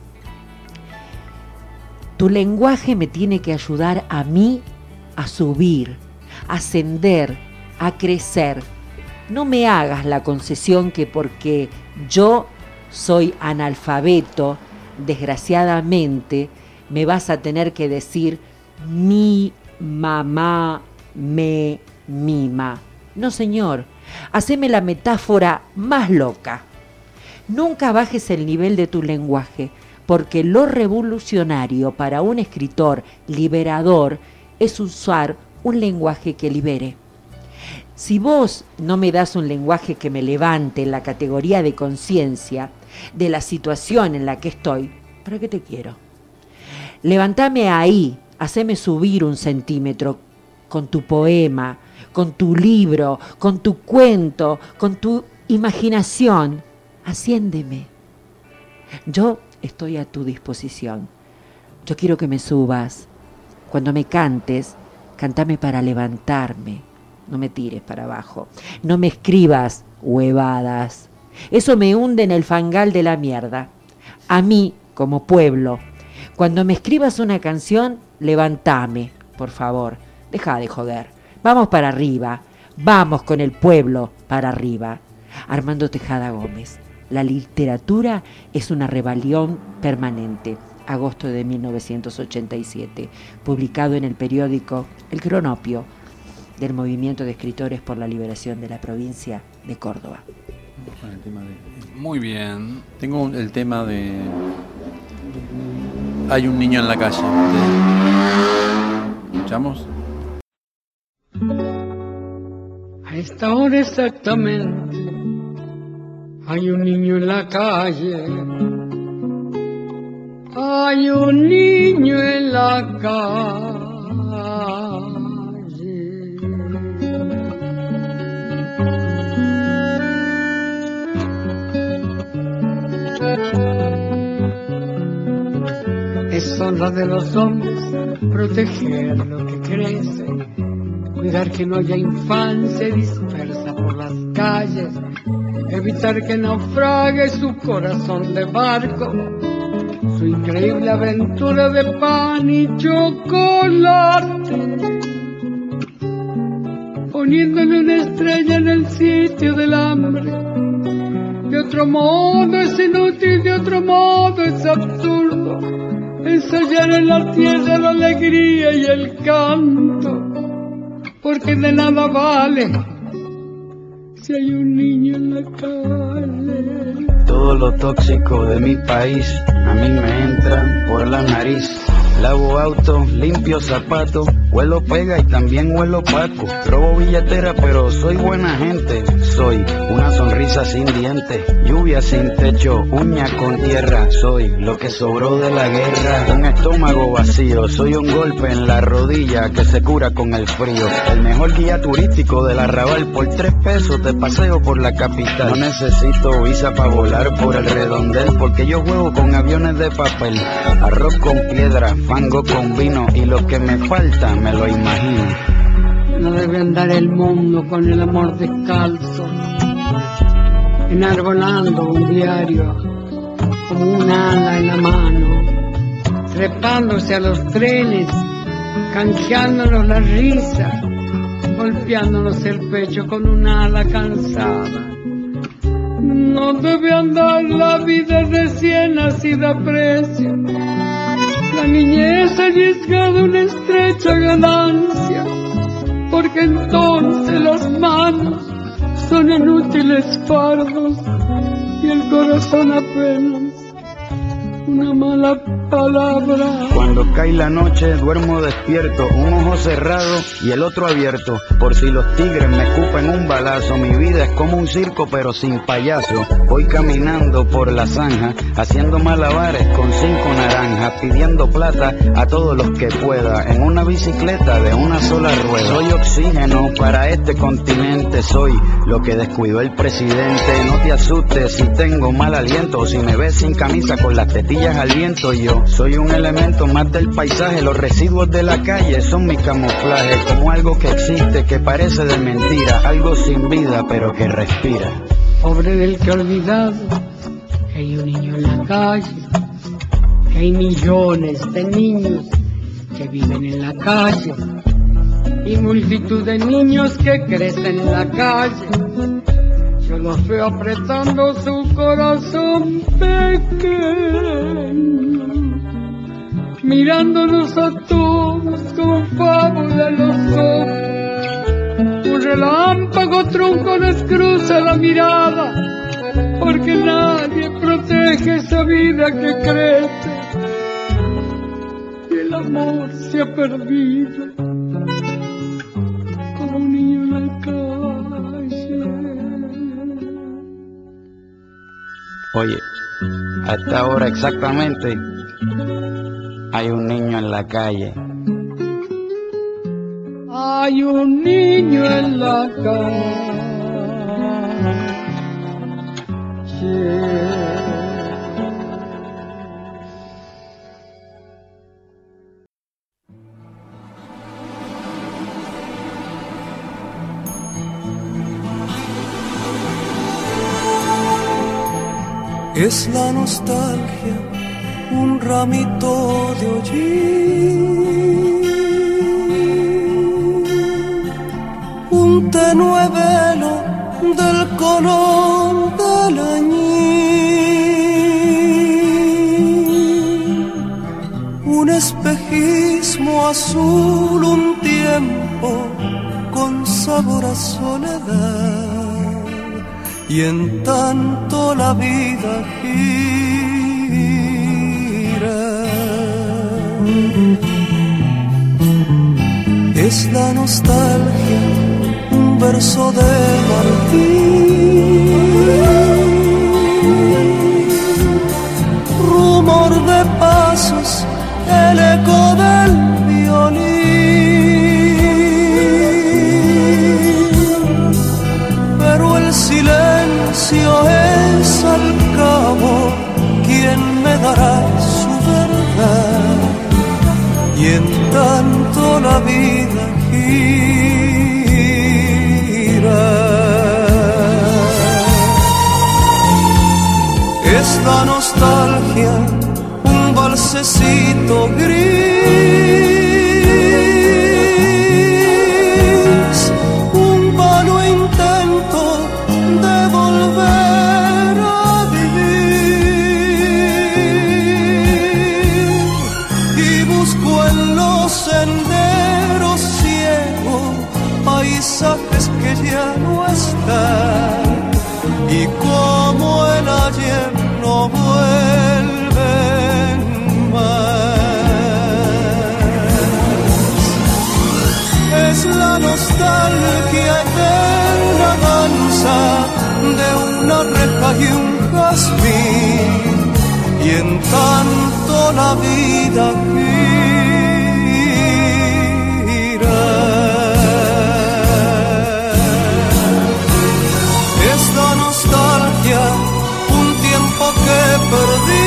Tu lenguaje me tiene que ayudar a mí a subir, a ascender, a crecer. No me hagas la concesión que porque yo soy analfabeto, desgraciadamente, me vas a tener que decir mi mamá me mima. No, señor, haceme la metáfora más loca. Nunca bajes el nivel de tu lenguaje, porque lo revolucionario para un escritor liberador es usar un lenguaje que libere. Si vos no me das un lenguaje que me levante en la categoría de conciencia de la situación en la que estoy, ¿para qué te quiero? Levántame ahí, haceme subir 1 centímetro con tu poema, con tu libro, con tu cuento, con tu imaginación. Asciéndeme. Yo estoy a tu disposición. Yo quiero que me subas. Cuando me cantes, cántame para levantarme. No me tires para abajo. No me escribas huevadas. Eso me hunde en el fangal de la mierda. A mí, como pueblo, cuando me escribas una canción, levántame, por favor. Deja de joder. Vamos para arriba. Vamos con el pueblo para arriba. Armando Tejada Gómez. La literatura es una rebelión permanente. Agosto de 1987. Publicado en el periódico El Cronopio del Movimiento de Escritores por la Liberación de la Provincia de Córdoba. Muy bien. Tengo el tema de Hay un niño en la calle. ¿Escuchamos? A esta hora exactamente hay un niño en la calle. Hay un niño en la calle. Es honra de los hombres proteger lo que crece, cuidar que no haya infancia dispersa por las calles, evitar que naufrague su corazón de barco, su increíble aventura de pan y chocolate. poniéndole una estrella en el sitio del hambre. De otro modo es inútil, de otro modo es absurdo ensayar en la tierra la alegría y el canto, porque de nada vale si hay un niño en la calle. Todo lo tóxico de mi país a mí me entra por la nariz. Lavo autos, limpio zapatos, huelo pega y también huelo paco. Robo billetera pero soy buena gente. Soy una sonrisa sin dientes, lluvia sin techo, uña con tierra. Soy lo que sobró de la guerra, un estómago vacío. Soy un golpe en la rodilla que se cura con el frío. El mejor guía turístico del Arrabal, por 3 pesos te paseo por la capital. No necesito visa para volar por el redondel, porque yo juego con aviones de papel. Arroz con piedra, fango con vino, y lo que me falta me lo imagino. No debe andar el mundo con el amor descalzo, enarbolando un diario como un ala en la mano, trepándose a los trenes, canjeándonos la risa, golpeándonos el pecho con un ala cansada. No debe andar la vida recién nacida a precio, la niñez arriesgada una estrecha ganancia, porque entonces las manos son inútiles fardos y el corazón apenas una mala palabra. Cuando cae la noche duermo despierto, un ojo cerrado y el otro abierto, por si los tigres me escupen un balazo. Mi vida es como un circo pero sin payaso. Voy caminando por la zanja, haciendo malabares con 5 naranjas, pidiendo plata a todos los que pueda, en una bicicleta de una sola rueda. Soy oxígeno para este continente, soy lo que descuidó el presidente. No te asustes si tengo mal aliento, o si me ves sin camisa con las tetillas al viento. Yo soy un elemento más del paisaje, los residuos de la calle son mi camuflaje, como algo que existe, que parece de mentira, algo sin vida pero que respira. Pobre del que ha olvidado que hay un niño en la calle, que hay millones de niños que viven en la calle y multitud de niños que crecen en la calle. Yo los veo apretando su corazón pequeño, mirándonos a todos como fábula en los ojos. Un relámpago trunco nos cruza la mirada, porque nadie protege esa vida que crece y el amor se ha perdido como un niño en la calle. Oye, a esta hora exactamente hay un niño en la calle. Hay un niño en la calle. Es la nostalgia, un ramito de hollín, un tenue velo del color del añil, un espejismo azul, un tiempo con sabor a soledad. Y en tanto la vida gira, es la nostalgia, un verso de Martín, rumor de pasos, el eco del violín. Pero el silencio es al cabo quien me dará su verdad, y en tanto la vida gira. Es la nostalgia, un valsecito gris, un los senderos ciegos, paisajes que ya no están, y como el ayer no vuelven más. Es la nostalgia eterna danza de una reja y un jazmín, y en tanto la vida gira. Esta nostalgia, un tiempo que perdí.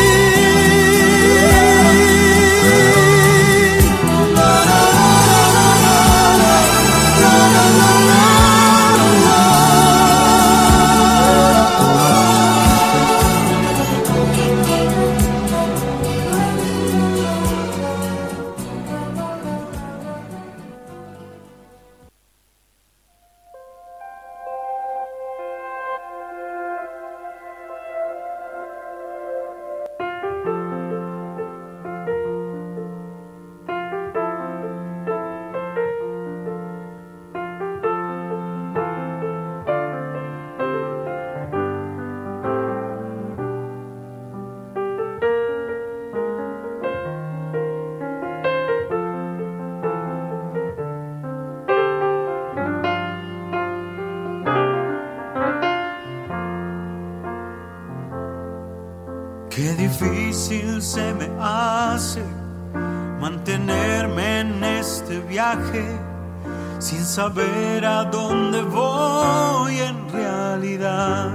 Qué difícil se me hace mantenerme en este viaje sin saber a dónde voy en realidad.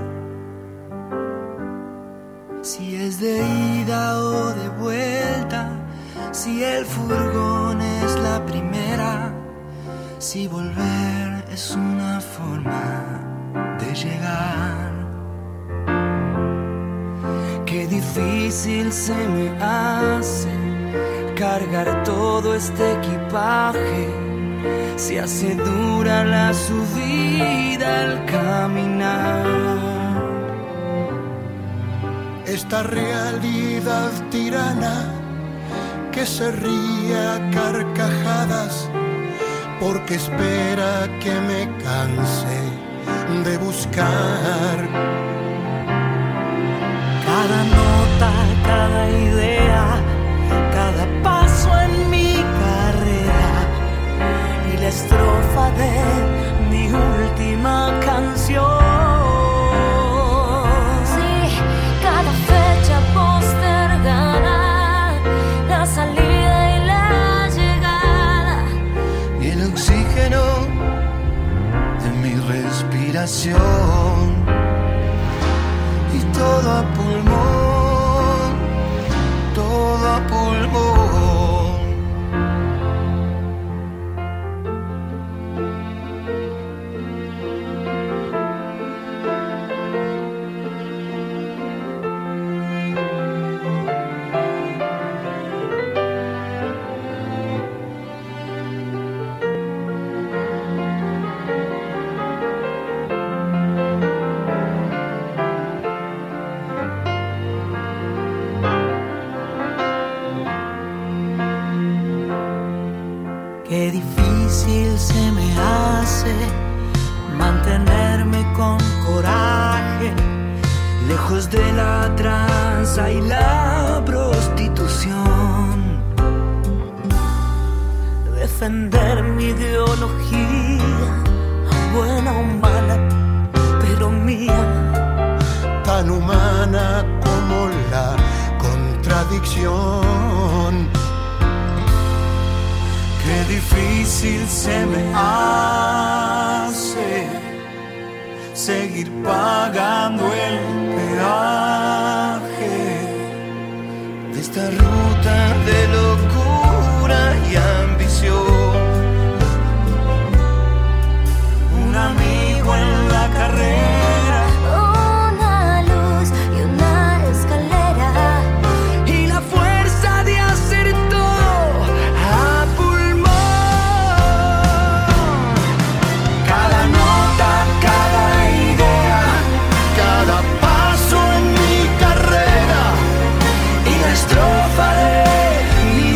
Si es de ida o de vuelta, si el furgón es la primera, si volver es una forma de llegar. Qué difícil se me hace cargar todo este equipaje, se hace dura la subida al caminar. Esta realidad tirana que se ríe a carcajadas porque espera que me canse de buscar. Cada nota, cada idea, cada paso en mi carrera y la estrofa de mi última canción. Sí, cada fecha postergada, la salida y la llegada, y el oxígeno de mi respiración. Todo a pulmón, todo a pulmón. Qué difícil se me hace mantenerme con coraje, lejos de la tranza y la prostitución. Defender mi ideología, buena o mala, pero mía. Tan humana como la contradicción. Qué difícil se me hace seguir pagando el peaje de esta ruta de locura y ambición. Un amigo en la carrera, una luz y una escalera, y la fuerza de hacer todo a pulmón. cada nota, cada idea, cada paso en mi carrera y la estrofa de mi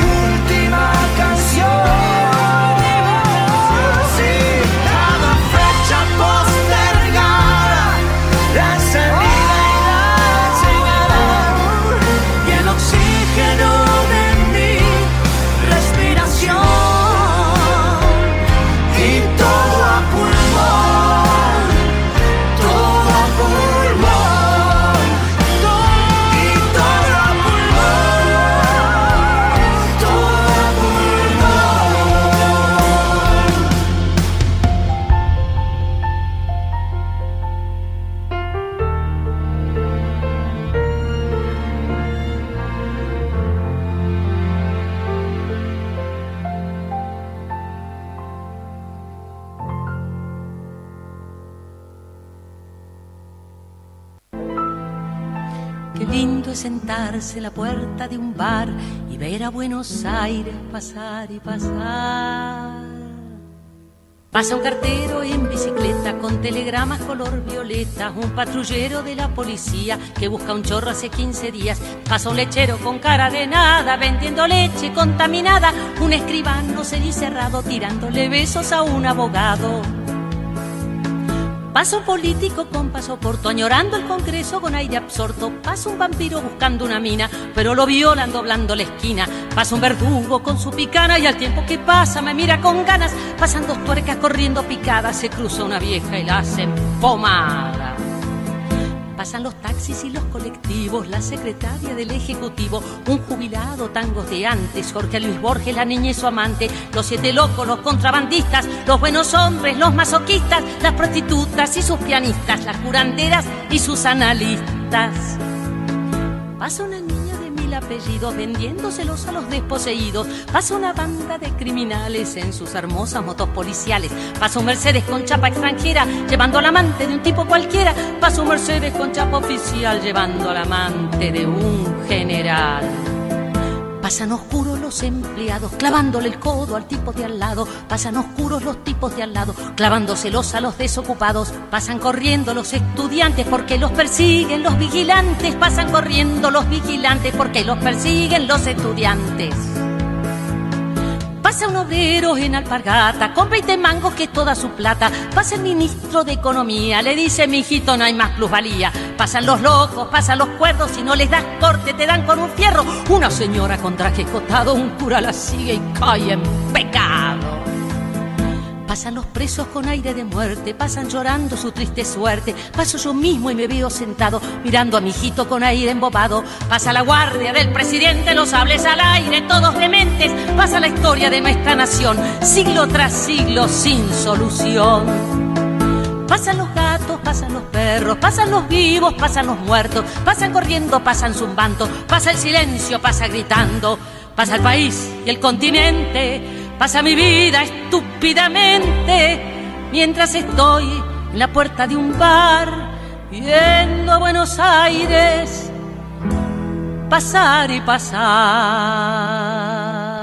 Qué lindo es sentarse en la puerta de un bar y ver a Buenos Aires pasar y pasar. Pasa un cartero en bicicleta con telegramas color violeta, un patrullero de la policía que busca un chorro hace 15 días. Pasa un lechero con cara de nada vendiendo leche contaminada, un escribano cerrado tirándole besos a un abogado. Pasa un político con pasaporte añorando el Congreso con aire absorto. Pasa un vampiro buscando una mina, pero lo violan doblando la esquina. Pasa un verdugo con su picana y al tiempo que pasa me mira con ganas. Pasan dos tuercas corriendo picadas, se cruza una vieja y la hacen pomada. Pasan los taxis y los colectivos, la secretaria del ejecutivo, un jubilado, tangos de antes, Jorge Luis Borges, la niña y su amante, los 7 locos, los contrabandistas, los buenos hombres, los masoquistas, las prostitutas y sus pianistas, las curanderas y sus analistas. Pasa una niña de 1000 apellidos vendiéndoselos a los desposeídos. Pasa una banda de criminales en sus hermosas motos policiales. Pasa un Mercedes con chapa extranjera llevando al amante de un tipo cualquiera. Pasa un Mercedes con chapa oficial llevando al amante de un general. Pasan oscuros los empleados clavándole el codo al tipo de al lado. Pasan oscuros los tipos de al lado clavándoselos a los desocupados. Pasan corriendo los estudiantes porque los persiguen los vigilantes. Pasan corriendo los vigilantes porque los persiguen los estudiantes. Pasa un obrero en alpargata con 20 mangos que es toda su plata. Pasa el ministro de Economía, le dice: mijito, no hay más plusvalía. Pasan los locos, pasan los cuerdos, si no les das corte te dan con un fierro. Una señora con traje escotado, un cura la sigue y cae en pecado. Pasan los presos con aire de muerte, pasan llorando su triste suerte. Paso yo mismo y me veo sentado mirando a mi hijito con aire embobado. Pasa la guardia del presidente, los sables al aire, todos dementes. Pasa la historia de nuestra nación, siglo tras siglo sin solución. Pasan los gatos, pasan los perros, pasan los vivos, pasan los muertos. Pasan corriendo, pasan zumbando, pasa el silencio, pasa gritando. Pasa el país y el continente. Pasa mi vida estúpidamente mientras estoy en la puerta de un bar viendo a Buenos Aires pasar y pasar.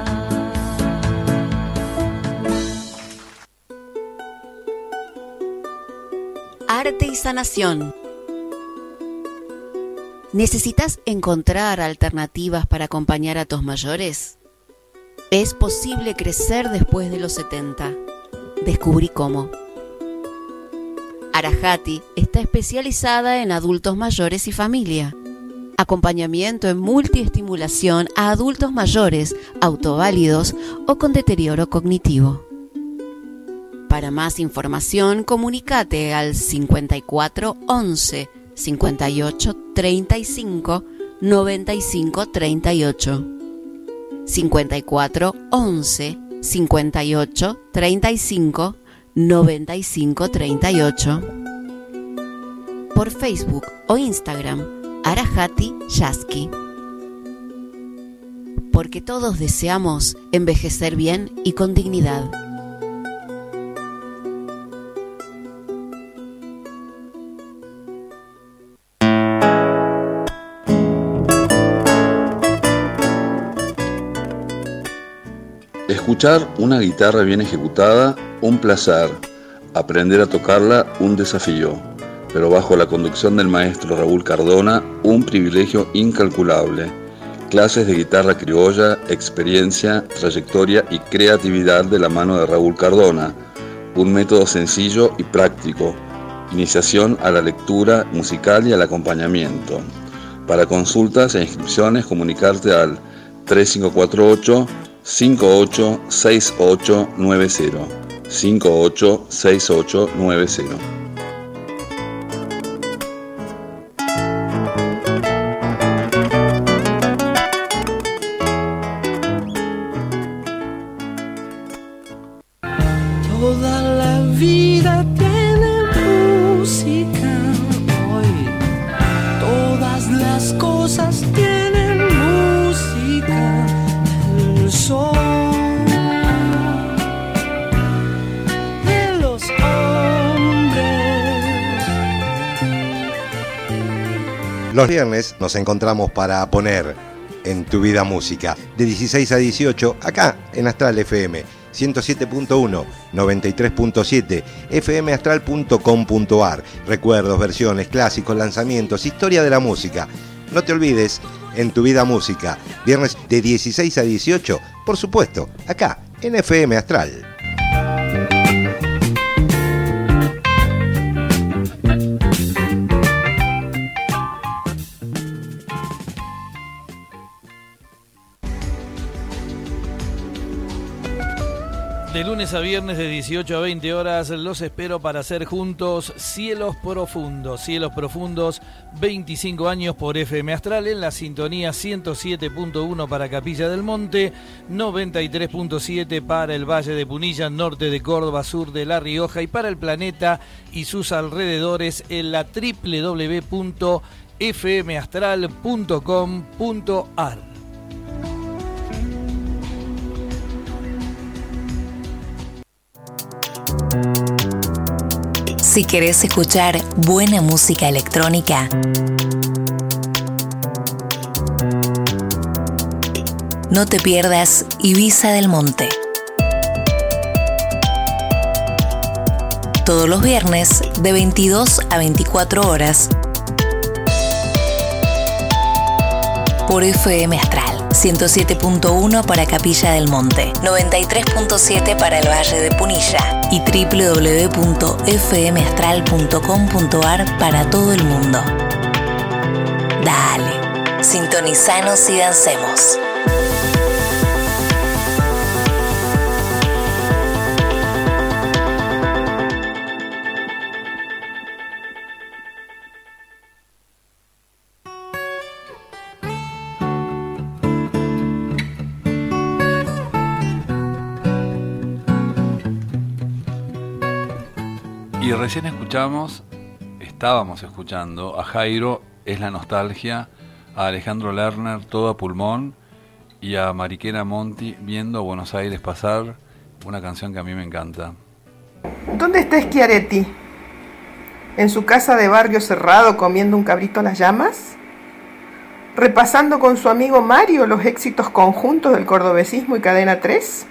Arte y sanación. ¿Necesitas encontrar alternativas para acompañar a tus mayores? Es posible crecer después de los 70. Descubrí cómo. Arajati está especializada en adultos mayores y familia. Acompañamiento en multiestimulación a adultos mayores, autoválidos o con deterioro cognitivo. Para más información, comunícate al 54 11 58 35 95 38. 54 11 58 35 95 38. Por Facebook o Instagram, Arajati Yasky. Porque todos deseamos envejecer bien y con dignidad. Escuchar una guitarra bien ejecutada, un placer. Aprender a tocarla, un desafío. Pero bajo la conducción del maestro Raúl Cardona, un privilegio incalculable. Clases de guitarra criolla, experiencia, trayectoria y creatividad de la mano de Raúl Cardona. Un método sencillo y práctico. Iniciación a la lectura musical y al acompañamiento. Para consultas e inscripciones, comunicarte al 3548 586890 586890. Toda la vida tiene música hoy. Todas las cosas tienen música. El sol de los hombres. Los viernes nos encontramos para poner en tu vida música, de 16 a 18, acá en Astral FM, 107.1, 93.7, fmastral.com.ar. Recuerdos, versiones, clásicos, lanzamientos, historia de la música. No te olvides, en tu vida música, viernes de 16 a 18, por supuesto, acá en FM Astral. De lunes a viernes de 18 a 20 horas los espero para hacer juntos Cielos Profundos. Cielos Profundos, 25 años por FM Astral en la sintonía 107.1 para Capilla del Monte, 93.7 para el Valle de Punilla, norte de Córdoba, sur de La Rioja y para el planeta y sus alrededores en la www.fmastral.com.ar. Si querés escuchar buena música electrónica, no te pierdas Ibiza del Monte. Todos los viernes de 22 a 24 horas por FM Astral. 107.1 para Capilla del Monte, 93.7 para el Valle de Punilla y www.fmastral.com.ar para todo el mundo. Dale, sintonizanos y dancemos. Y recién estábamos escuchando a Jairo, Es la Nostalgia, a Alejandro Lerner, Todo a Pulmón, y a Mariquena Monti, Viendo a Buenos Aires Pasar, una canción que a mí me encanta. ¿Dónde está Schiaretti? ¿En su casa de barrio cerrado comiendo un cabrito a las llamas? ¿Repasando con su amigo Mario los éxitos conjuntos del cordobesismo y Cadena 3?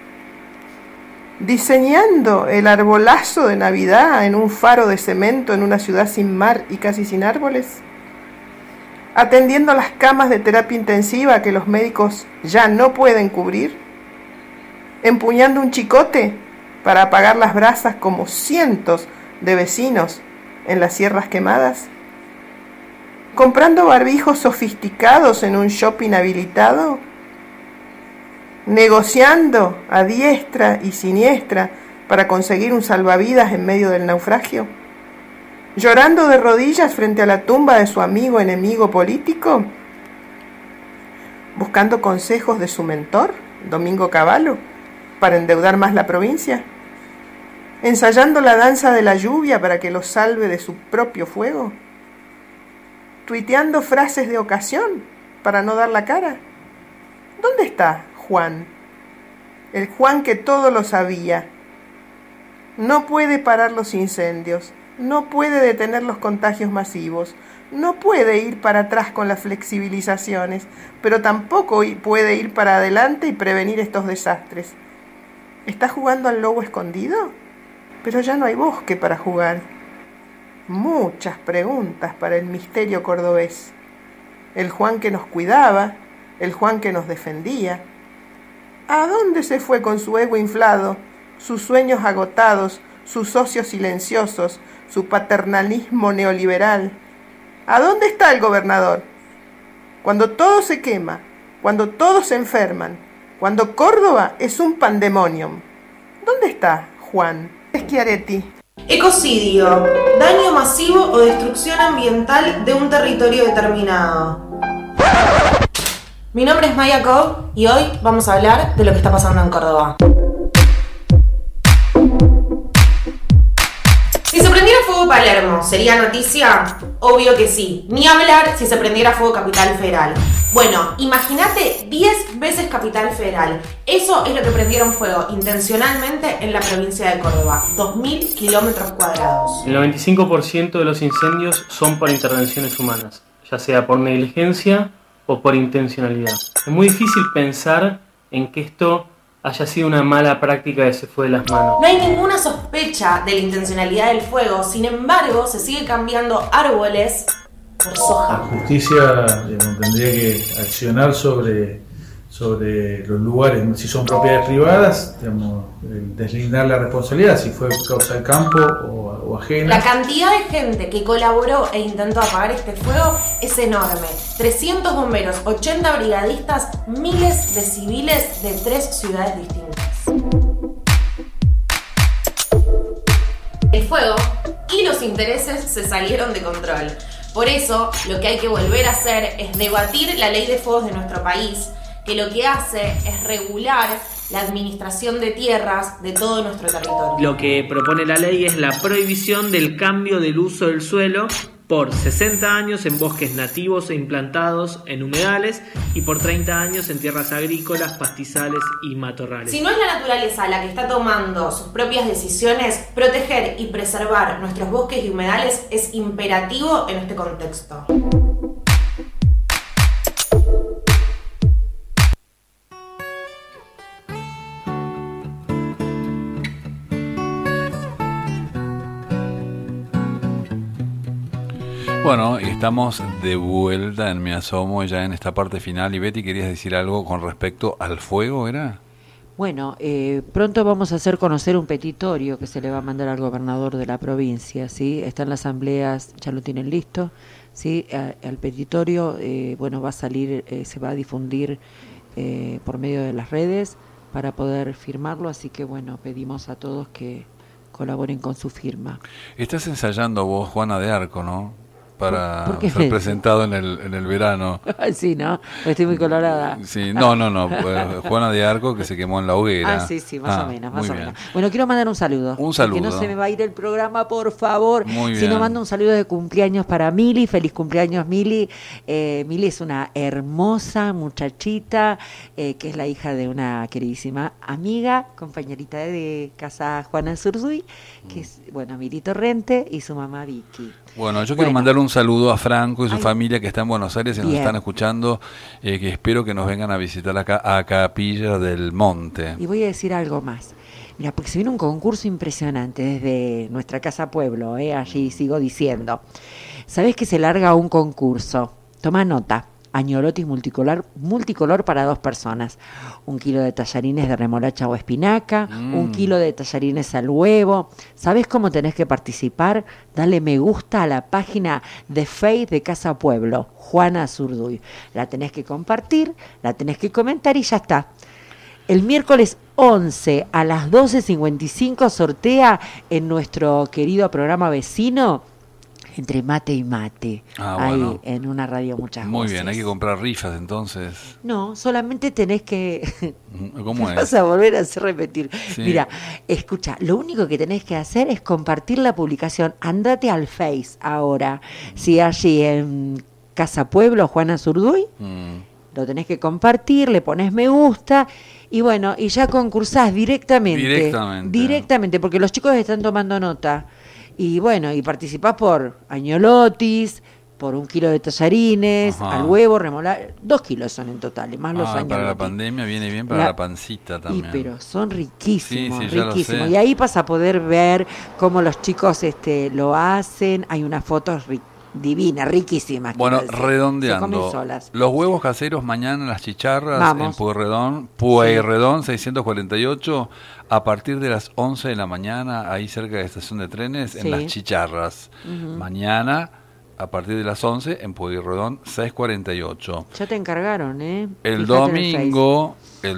¿Diseñando el arbolazo de Navidad en un faro de cemento en una ciudad sin mar y casi sin árboles? ¿Atendiendo las camas de terapia intensiva que los médicos ya no pueden cubrir? ¿Empuñando un chicote para apagar las brasas como cientos de vecinos en las sierras quemadas? ¿Comprando barbijos sofisticados en un shopping habilitado? ¿Negociando a diestra y siniestra para conseguir un salvavidas en medio del naufragio? ¿Llorando de rodillas frente a la tumba de su amigo enemigo político? ¿Buscando consejos de su mentor, Domingo Cavallo, para endeudar más la provincia? ¿Ensayando la danza de la lluvia para que lo salve de su propio fuego? ¿Tuiteando frases de ocasión para no dar la cara? ¿Dónde está Juan? El Juan que todo lo sabía. No puede parar los incendios, no puede detener los contagios masivos, no puede ir para atrás con las flexibilizaciones, pero tampoco puede ir para adelante y prevenir estos desastres. ¿Está jugando al lobo escondido? Pero ya no hay bosque para jugar. Muchas preguntas para el misterio cordobés. El Juan que nos cuidaba, el Juan que nos defendía. ¿A dónde se fue con su ego inflado, sus sueños agotados, sus socios silenciosos, su paternalismo neoliberal? ¿A dónde está el gobernador? Cuando todo se quema, cuando todos se enferman, cuando Córdoba es un pandemonium. ¿Dónde está Juan Schiaretti? Ecocidio, daño masivo o destrucción ambiental de un territorio determinado. Mi nombre es Maya Cobb y hoy vamos a hablar de lo que está pasando en Córdoba. Si se prendiera fuego Palermo, ¿sería noticia? Obvio que sí. Ni hablar si se prendiera fuego Capital Federal. Bueno, imagínate 10 veces Capital Federal. Eso es lo que prendieron fuego intencionalmente en la provincia de Córdoba. 2.000 kilómetros cuadrados. El 95% de los incendios son por intervenciones humanas. ya sea por negligencia o por intencionalidad. Es muy difícil pensar en que esto haya sido una mala práctica que se fue de las manos. No hay ninguna sospecha de la intencionalidad del fuego, sin embargo, se sigue cambiando árboles por soja. La justicia tendría que accionar sobre los lugares, si son propiedades privadas, deslindar la responsabilidad, si fue causa del campo o ajena. La cantidad de gente que colaboró e intentó apagar este fuego es enorme. 300 bomberos, 80 brigadistas, miles de civiles de 3 ciudades distintas. El fuego y los intereses se salieron de control. Por eso, lo que hay que volver a hacer es debatir la ley de fuegos de nuestro país, que lo que hace es regular la administración de tierras de todo nuestro territorio. Lo que propone la ley es la prohibición del cambio del uso del suelo por 60 años en bosques nativos e implantados en humedales y por 30 años en tierras agrícolas, pastizales y matorrales. Si no es la naturaleza la que está tomando sus propias decisiones, proteger y preservar nuestros bosques y humedales es imperativo en este contexto. Bueno, estamos de vuelta en Me Asomo ya en esta parte final. Y Betty, ¿querías decir algo con respecto al fuego, era? Bueno, pronto vamos a hacer conocer un petitorio que se le va a mandar al gobernador de la provincia, ¿sí? Está en las asambleas, ya lo tienen listo, ¿sí? El petitorio, bueno, va a salir, se va a difundir por medio de las redes para poder firmarlo, así que bueno, pedimos a todos que colaboren con su firma. Estás ensayando vos, Juana de Arco, ¿no? Para ¿Por ser presentado en el verano. Sí, ¿no? Estoy muy colorada. Sí, no. Juana de Arco, que se quemó en la hoguera. Sí, más o menos. Bueno, quiero mandar un saludo. Un saludo. Que no se me va a ir el programa, por favor. Muy bien. Si no, mando un saludo de cumpleaños para Mili. Feliz cumpleaños, Mili. Mili es una hermosa muchachita, que es la hija de una queridísima amiga, compañerita de casa Juana Zurduy, que es, bueno, Mili Torrente y su mamá Vicky. Bueno, yo quiero mandar un saludo a Franco y su familia que está en Buenos Aires y nos están escuchando, que espero que nos vengan a visitar acá a Capilla del Monte. Y voy a decir algo más. Mira, porque se viene un concurso impresionante desde nuestra casa pueblo, allí sigo diciendo. ¿Sabés que se larga un concurso? Toma nota. Añolotis multicolor para 2 personas. 1 kilo de tallarines de remolacha o espinaca, 1 kilo de tallarines al huevo. ¿Sabes cómo tenés que participar? Dale me gusta a la página de Facebook de Casa Pueblo, Juana Zurduy. La tenés que compartir, la tenés que comentar y ya está. El miércoles 11 a las 12:55 sortea en nuestro querido programa vecino Entre Mate y Mate, ahí bueno, en una radio muchas Muy voces. Bien, hay que comprar rifas entonces. No, solamente tenés que... ¿Cómo es? Vas a volver a hacer repetir. Sí. Mira, escucha, lo único que tenés que hacer es compartir la publicación. Andate al Face ahora, si allí en Casa Pueblo, Juana Zurduy, lo tenés que compartir, le pones me gusta y bueno, y ya concursás directamente, porque los chicos están tomando nota. Y bueno, y participás por añolotis, por 1 kilo de tallarines, al huevo, remolacha, 2 kilos son en total, y más los añolotis. Para la pandemia viene bien para la pancita también. Pero son riquísimos, sí, riquísimos. Y ahí vas a poder ver cómo los chicos lo hacen, hay unas fotos divinas, riquísimas. Bueno, redondeando, los huevos caseros mañana en las chicharras en Pueyrredón 648 a partir de las 11 de la mañana, ahí cerca de la estación de trenes, en las chicharras. Mañana a partir de las 11 en Pueyrredón 648. Ya te encargaron, ¿eh? El domingo, el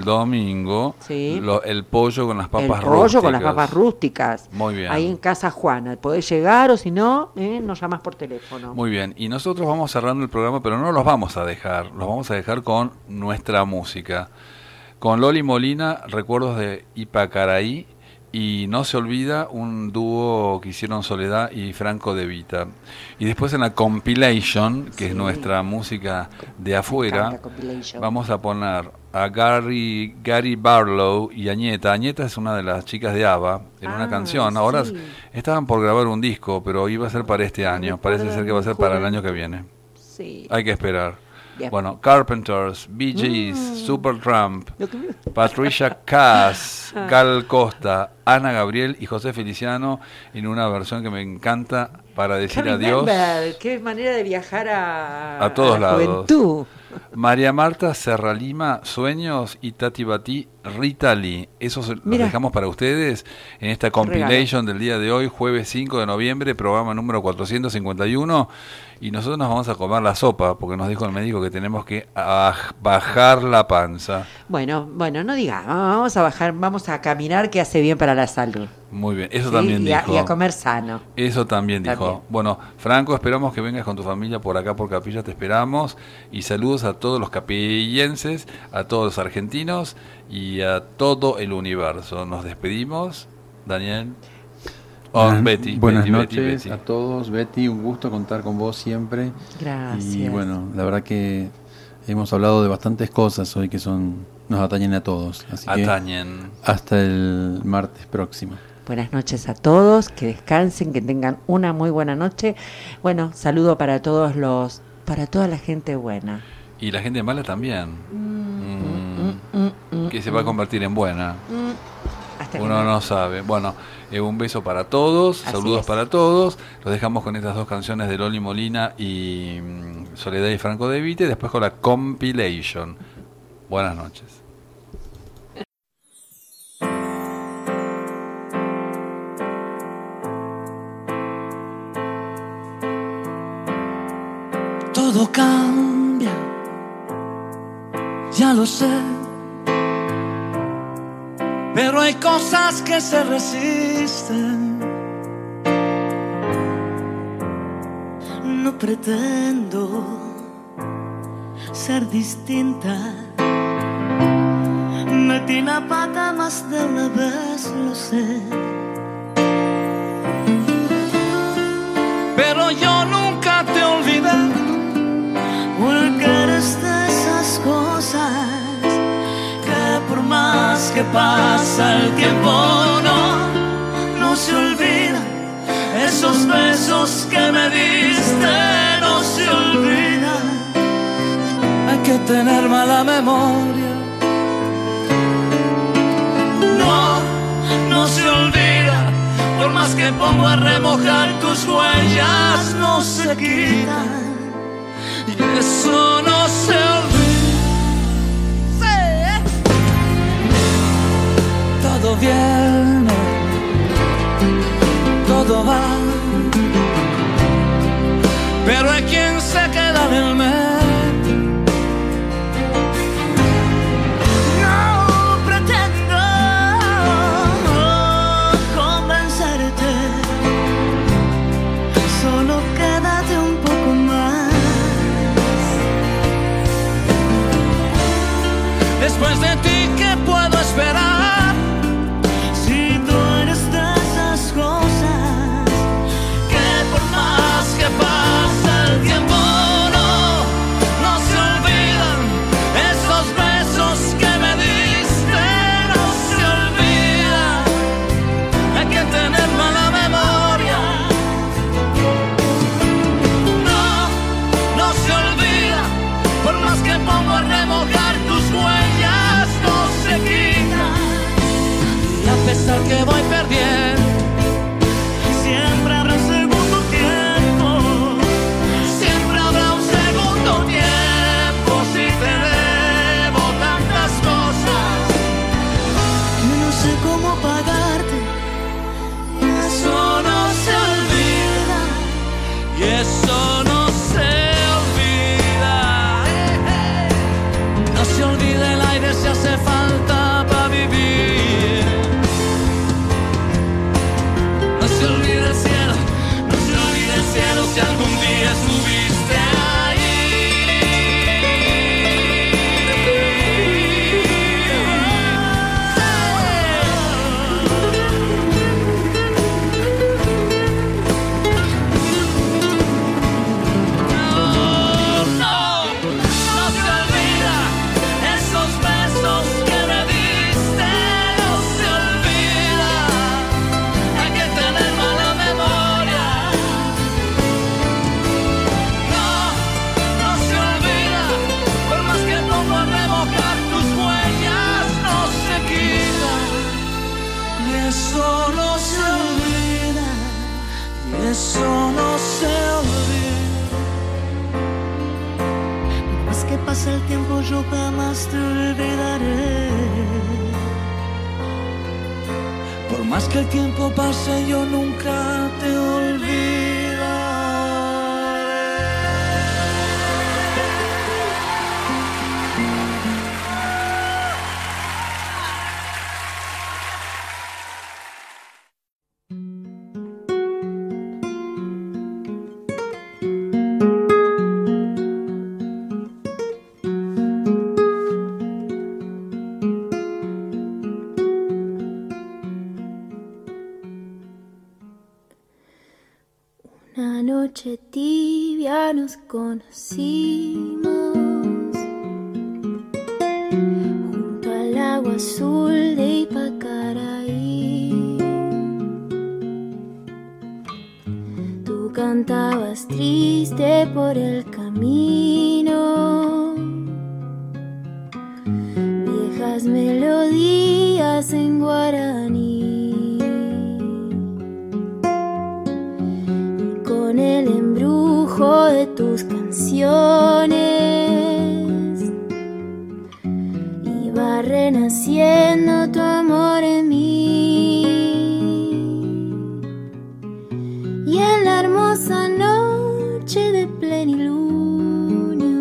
pollo con las papas rústicas. El pollo con las papas rústicas. Muy bien. Ahí en Casa Juana. Podés llegar o si no, nos llamas por teléfono. Muy bien. Y nosotros vamos cerrando el programa, pero no los vamos a dejar. Los vamos a dejar con nuestra música. Con Loli Molina, Recuerdos de Ipacaraí. Y no se olvida un dúo que hicieron Soledad y Franco De Vita. Y después en la compilation, que es nuestra música de afuera, vamos a poner a Gary Barlow y Añeta. Añeta es una de las chicas de ABBA en una canción. Ahora estaban por grabar un disco, pero iba a ser para este año. Parece ser que va a ser para el año que viene. Sí. Hay que esperar. Bien. Bueno, Carpenters, Bee Gees, Supertramp, Patricia Cass, Gal Costa, Ana Gabriel y José Feliciano en una versión que me encanta para decir adiós. Qué manera de viajar a todos la lados. Juventud. María Marta Serra Lima, Sueños, y Tati Batí, Rita Lee. Eso los dejamos para ustedes en esta compilation del día de hoy, jueves 5 de noviembre, programa número 451. Y nosotros nos vamos a comer la sopa, porque nos dijo el médico que tenemos que bajar la panza. Bueno, no digamos, vamos a caminar, que hace bien para la salud. Muy bien, eso también dijo. Y a comer sano. Eso también dijo. Bueno, Franco, esperamos que vengas con tu familia por acá, por Capilla, te esperamos. Y saludos a todos los capillenses, a todos los argentinos y a todo el universo. Nos despedimos, Daniel. Buenas noches Betty. A todos. Betty, un gusto contar con vos siempre. Gracias. Y bueno, la verdad que hemos hablado de bastantes cosas hoy que nos atañen a todos. Así que hasta el martes próximo. Buenas noches a todos, que descansen, que tengan una muy buena noche. Bueno, saludo para para toda la gente buena. Y la gente mala también. Que se va a convertir en buena. Uno no sabe. Bueno, un beso para todos, saludos para todos. Los dejamos con estas dos canciones de Loli Molina y Soledad y Franco De Vite, después con la compilation. Buenas noches. Todo cambia, ya lo sé, pero hay cosas que se resisten. No pretendo ser distinta. Metí la pata más de una vez, lo sé. Pero yo nunca te olvidé, porque eres de esas cosas que por más que pasa el tiempo no se olvida. Esos besos que me diste no se olvidan. Hay que tener mala memoria. No se olvida. Por más que pongo a remojar tus huellas, no se quitan. Y eso no se olvida. Sí. Todo viene, todo va, pero hay quien se queda en el medio. No pretendo convencerte, solo quédate un poco más. Después de ti, ¿qué puedo esperar? Si tú eres de esas cosas que por más que pasa el tiempo no se olvidan. Esos besos que me diste no se olvidan. Hay que tener mala memoria. No se olvida. Por más que pongo a remojar tus huellas, no se quitan. Y a pesar que voy perdiendo, siempre habrá un segundo tiempo. siempre habrá un segundo tiempo. Si te debo tantas cosas, Yo no sé cómo pagarte, eso no se olvida. Y eso no se olvida. No se olvida el aire si hace falta para vivir. No se olvida el cielo, no se olvida el cielo si algún día estuviste ahí. eso no se olvida, y eso no se olvida. Por más que pase el tiempo yo jamás te olvidaré. Por más que el tiempo pase yo nunca te olvidaré. Una noche tibia nos conocimos junto al agua azul de Ipacaraí. Tú cantabas triste por el camino, viejas melodías en guaraní. Con el embrujo de tus canciones iba renaciendo tu amor en mí. Y en la hermosa noche de plenilunio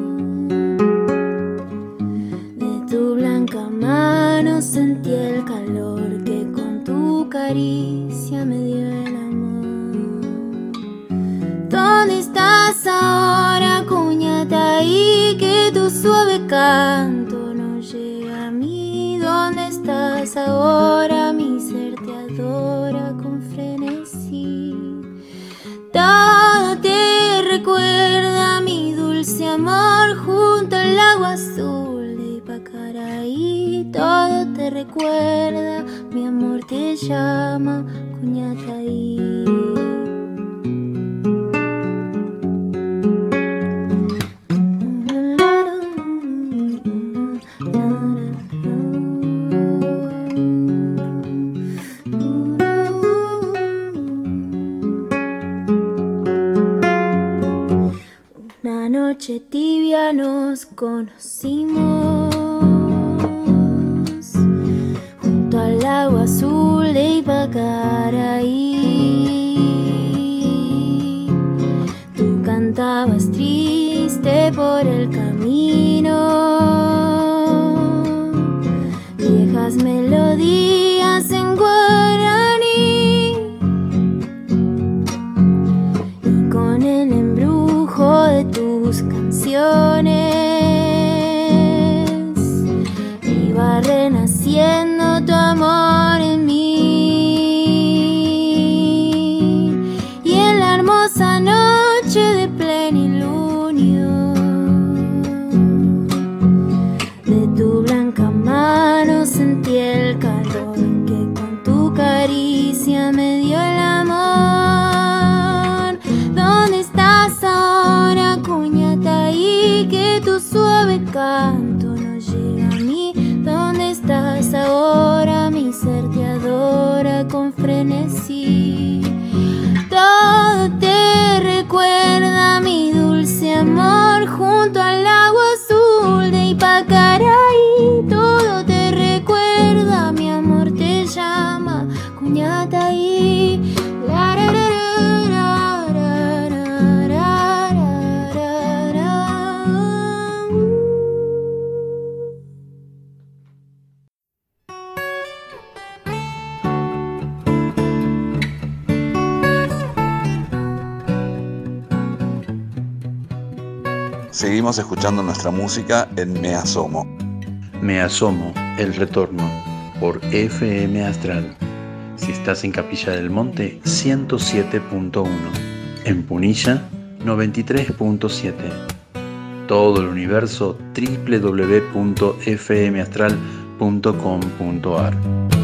de tu blanca mano sentí el calor que con tu caricia me dio el amor. ¿Dónde estás ahora, Cuñataí? Que tu suave canto no llega a mí. ¿Dónde estás ahora? Mi ser te adora con frenesí. Todo te recuerda mi dulce amor junto al agua azul de Ipacaraí. Todo te recuerda, mi amor te llama, Cuñataí. Una noche tibia nos conocimos junto al agua azul de Ipacaraí. Tú cantabas triste por el camino, viejas melodías en guaraní. Y con el embrujo de tus canciones iba renaciendo tu amor en mí. Y en la hermosa noche de plenilunio de tu blanca mano sentí el calor que con tu caricia me dio el amor. ¿Dónde estás ahora, Cuñataí? Que tu suave canto no llega a mí. ¿Dónde estás ahora? Mi ser te adora con frenesí. Todo te recuerda mi dulce amor junto al agua azul de Ipacaraí. Todo te recuerda, mi amor te llama, Cuñataí. Seguimos escuchando nuestra música en Me Asomo. Me Asomo, el retorno, por FM Astral. Si estás en Capilla del Monte, 107.1. En Punilla, 93.7. Todo el universo, www.fmastral.com.ar.